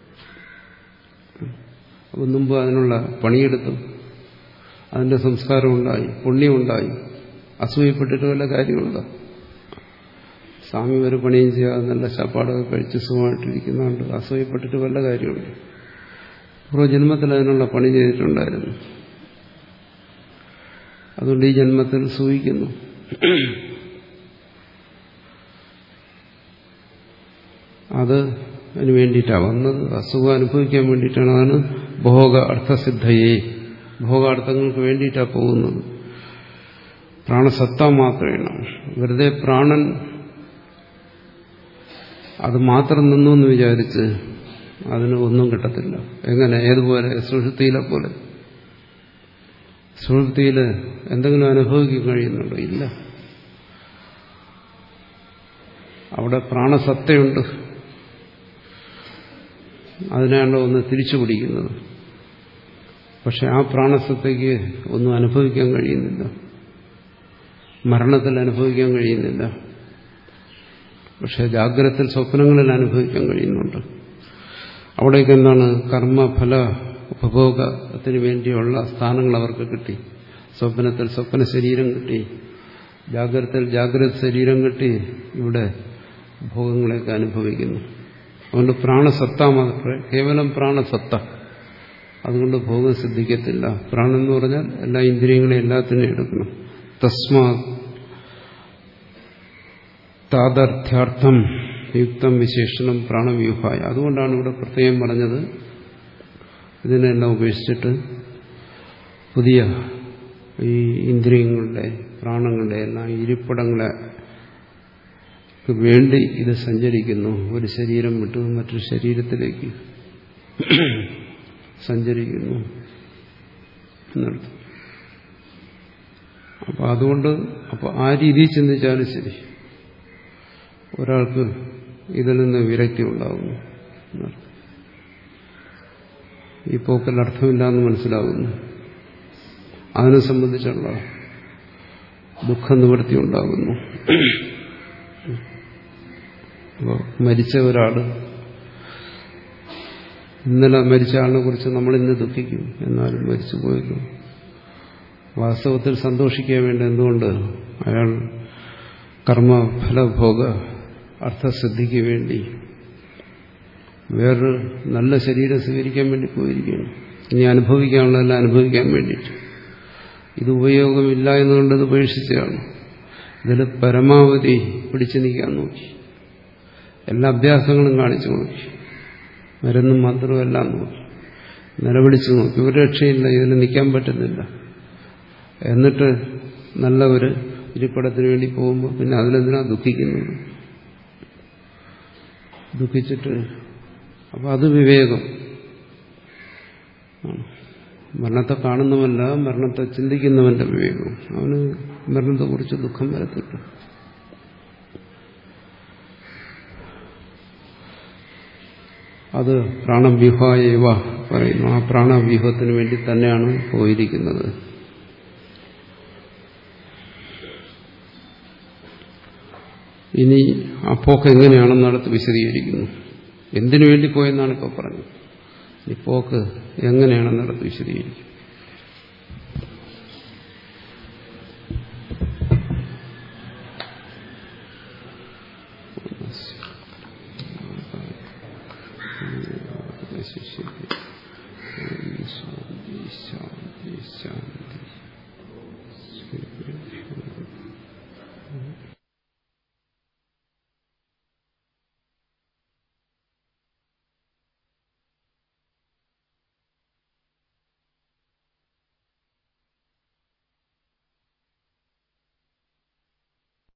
അപ്പം മുമ്പ് അതിനുള്ള പണിയെടുത്തു, അതിന്റെ സംസ്കാരമുണ്ടായി, പുണ്യമുണ്ടായി. അസൂയപ്പെട്ടിട്ട് വല്ല കാര്യമുണ്ടോ? സ്വാമി ഒരു പണിയും ചെയ്യാതെ നല്ല ചപ്പാടൊക്കെ കഴിച്ച് സുഖമായിട്ടിരിക്കുന്നുണ്ട്. അസൂയപ്പെട്ടിട്ട് വല്ല കാര്യമുണ്ട്? ഓരോ ജന്മത്തിൽ അതിനുള്ള പണി ചെയ്തിട്ടുണ്ടായിരുന്നു. അതുകൊണ്ട് ഈ ജന്മത്തിൽ സൂഹിക്കുന്നു. അത് അതിന് വേണ്ടിയിട്ടാണ് വന്നത്, അസുഖം അനുഭവിക്കാൻ വേണ്ടിയിട്ടാണ്. അതാണ് ഭോഗ അർത്ഥസിദ്ധയെ, ഭോഗാർത്ഥങ്ങൾക്ക് വേണ്ടിയിട്ടാണ് പോകുന്നത്. പ്രാണസത്ത മാത്രമാണ്. വെറുതെ പ്രാണൻ അത് മാത്രം നിന്നു എന്ന് വിചാരിച്ച് അതിന് ഒന്നും കിട്ടത്തില്ല. എങ്ങനെ? ഏതുപോലെ? സുഷുപ്തിയിലെ പോലെ. സുഷുപ്തിയിൽ എന്തെങ്കിലും അനുഭവിക്കാൻ കഴിയുന്നുണ്ടോ? ഇല്ല. അവിടെ പ്രാണസത്തയുണ്ട്. അതിനാണല്ലോ ഒന്ന് തിരിച്ചു പിടിക്കുന്നത്. പക്ഷെ ആ പ്രാണസത്തയ്ക്ക് ഒന്നും അനുഭവിക്കാൻ കഴിയുന്നില്ല, മരണത്തിൽ അനുഭവിക്കാൻ കഴിയുന്നില്ല. പക്ഷെ ജാഗ്രതത്തിൽ, സ്വപ്നങ്ങളിൽ അനുഭവിക്കാൻ കഴിയുന്നുണ്ട്. അവിടേക്ക് എന്താണ്? കർമ്മഫല ഉപഭോഗത്തിന് വേണ്ടിയുള്ള സ്ഥാനങ്ങൾ അവർക്ക് കിട്ടി. സ്വപ്നത്തിൽ സ്വപ്ന ശരീരം കിട്ടി, ജാഗ്രതയിൽ ജാഗ്രത ശരീരം കിട്ടി, ഇവിടെ ഭോഗങ്ങളെയൊക്കെ അനുഭവിക്കുന്നു. അതുകൊണ്ട് പ്രാണസത്ത മാത്രമേ, കേവലം പ്രാണസത്ത, അതുകൊണ്ട് ഭോഗം സിദ്ധിക്കത്തില്ല. പ്രാണൻ എന്ന് പറഞ്ഞാൽ എല്ലാ ഇന്ദ്രിയങ്ങളെയും എല്ലാത്തിനും എടുക്കണം. തസ്മാ താദർത്ഥ്യാർത്ഥം യുക്തം വിശേഷണം പ്രാണവ്യൂഹായ. അതുകൊണ്ടാണ് ഇവിടെ പ്രത്യേകം പറഞ്ഞത് ഇതിനെല്ലാം ഉപേക്ഷിച്ചിട്ട് പുതിയ ഈ ഇന്ദ്രിയങ്ങളുടെ പ്രാണങ്ങളുടെ എല്ലാം ഇരിപ്പിടങ്ങളെ വേണ്ടി ഇത് സഞ്ചരിക്കുന്നു. ഒരു ശരീരം വിട്ട് മറ്റൊരു ശരീരത്തിലേക്ക് സഞ്ചരിക്കുന്നു എന്നർത്ഥം. അപ്പൊ അതുകൊണ്ട് അപ്പൊ ആ രീതിയിൽ ചിന്തിച്ചാലും ശരി, ഒരാൾക്ക് ഇതിൽ നിന്ന് വിരക്തി ഉണ്ടാകുന്നു എന്നർത്ഥം. ഈ പോക്കൽ അർത്ഥമില്ലാന്ന് മനസ്സിലാകുന്നു. അതിനെ സംബന്ധിച്ചുള്ള ദുഃഖനിവൃത്തി ഉണ്ടാകുന്നു. അപ്പോൾ മരിച്ച ഒരാള്, ഇന്നലെ മരിച്ച ആളിനെ കുറിച്ച് നമ്മൾ ഇന്ന് ദുഃഖിക്കും, എന്നാലും മരിച്ചു പോയല്ലോ. വാസ്തവത്തിൽ സന്തോഷിക്കാൻ വേണ്ടി എന്തുകൊണ്ട് അയാൾ കർമ്മഫലഭോഗ അർത്ഥസിദ്ധിക്ക് വേണ്ടി വേറൊരു നല്ല ശരീരം സ്വീകരിക്കാൻ വേണ്ടി പോയിരിക്കുകയാണ്. ഇനി അനുഭവിക്കാനുള്ളതെല്ലാം അനുഭവിക്കാൻ വേണ്ടിയിട്ട്. ഇത് ഉപയോഗമില്ല എന്നുകൊണ്ട് ഇത് ഉപേക്ഷിച്ചതാണ്. ഇതിൽ പരമാവധി പിടിച്ചു നിൽക്കാൻ നോക്കി, എല്ലാ അഭ്യാസങ്ങളും കാണിച്ചു നോക്കി, മരുന്നും മന്ത്രവും എല്ലാം നോക്കി, നിലവിളിച്ചു നോക്കി. ഒരു രക്ഷയില്ല, ഇതിൽ നിൽക്കാൻ പറ്റുന്നില്ല. എന്നിട്ട് നല്ല ഒരു ഇരിപ്പിടത്തിന് വേണ്ടി പോകുമ്പോൾ പിന്നെ അതിലെന്തിനാ ദുഃഖിക്കുന്നത്? ദുഃഖിച്ചിട്ട് അപ്പം അത് വിവേകം. മരണത്തെ കാണുന്നവല്ല, മരണത്തെ ചിന്തിക്കുന്നവന്റെ വിവേകം. അവന് മരണത്തെക്കുറിച്ച് ദുഃഖം വരത്തില്ല. അത് പ്രാണവ്യൂഹായവ പറയുന്നു. ആ പ്രാണവ്യൂഹത്തിന് വേണ്ടി തന്നെയാണ് പോയിരിക്കുന്നത്. ഇനി ആ പോക്ക് എങ്ങനെയാണെന്ന് അടുത്ത് വിശദീകരിക്കുന്നു. എന്തിനു വേണ്ടി പോയെന്നാണ് ഇപ്പോൾ പറഞ്ഞത്. ഈ പോക്ക് എങ്ങനെയാണെന്ന് അടുത്ത് വിശദീകരിക്കും.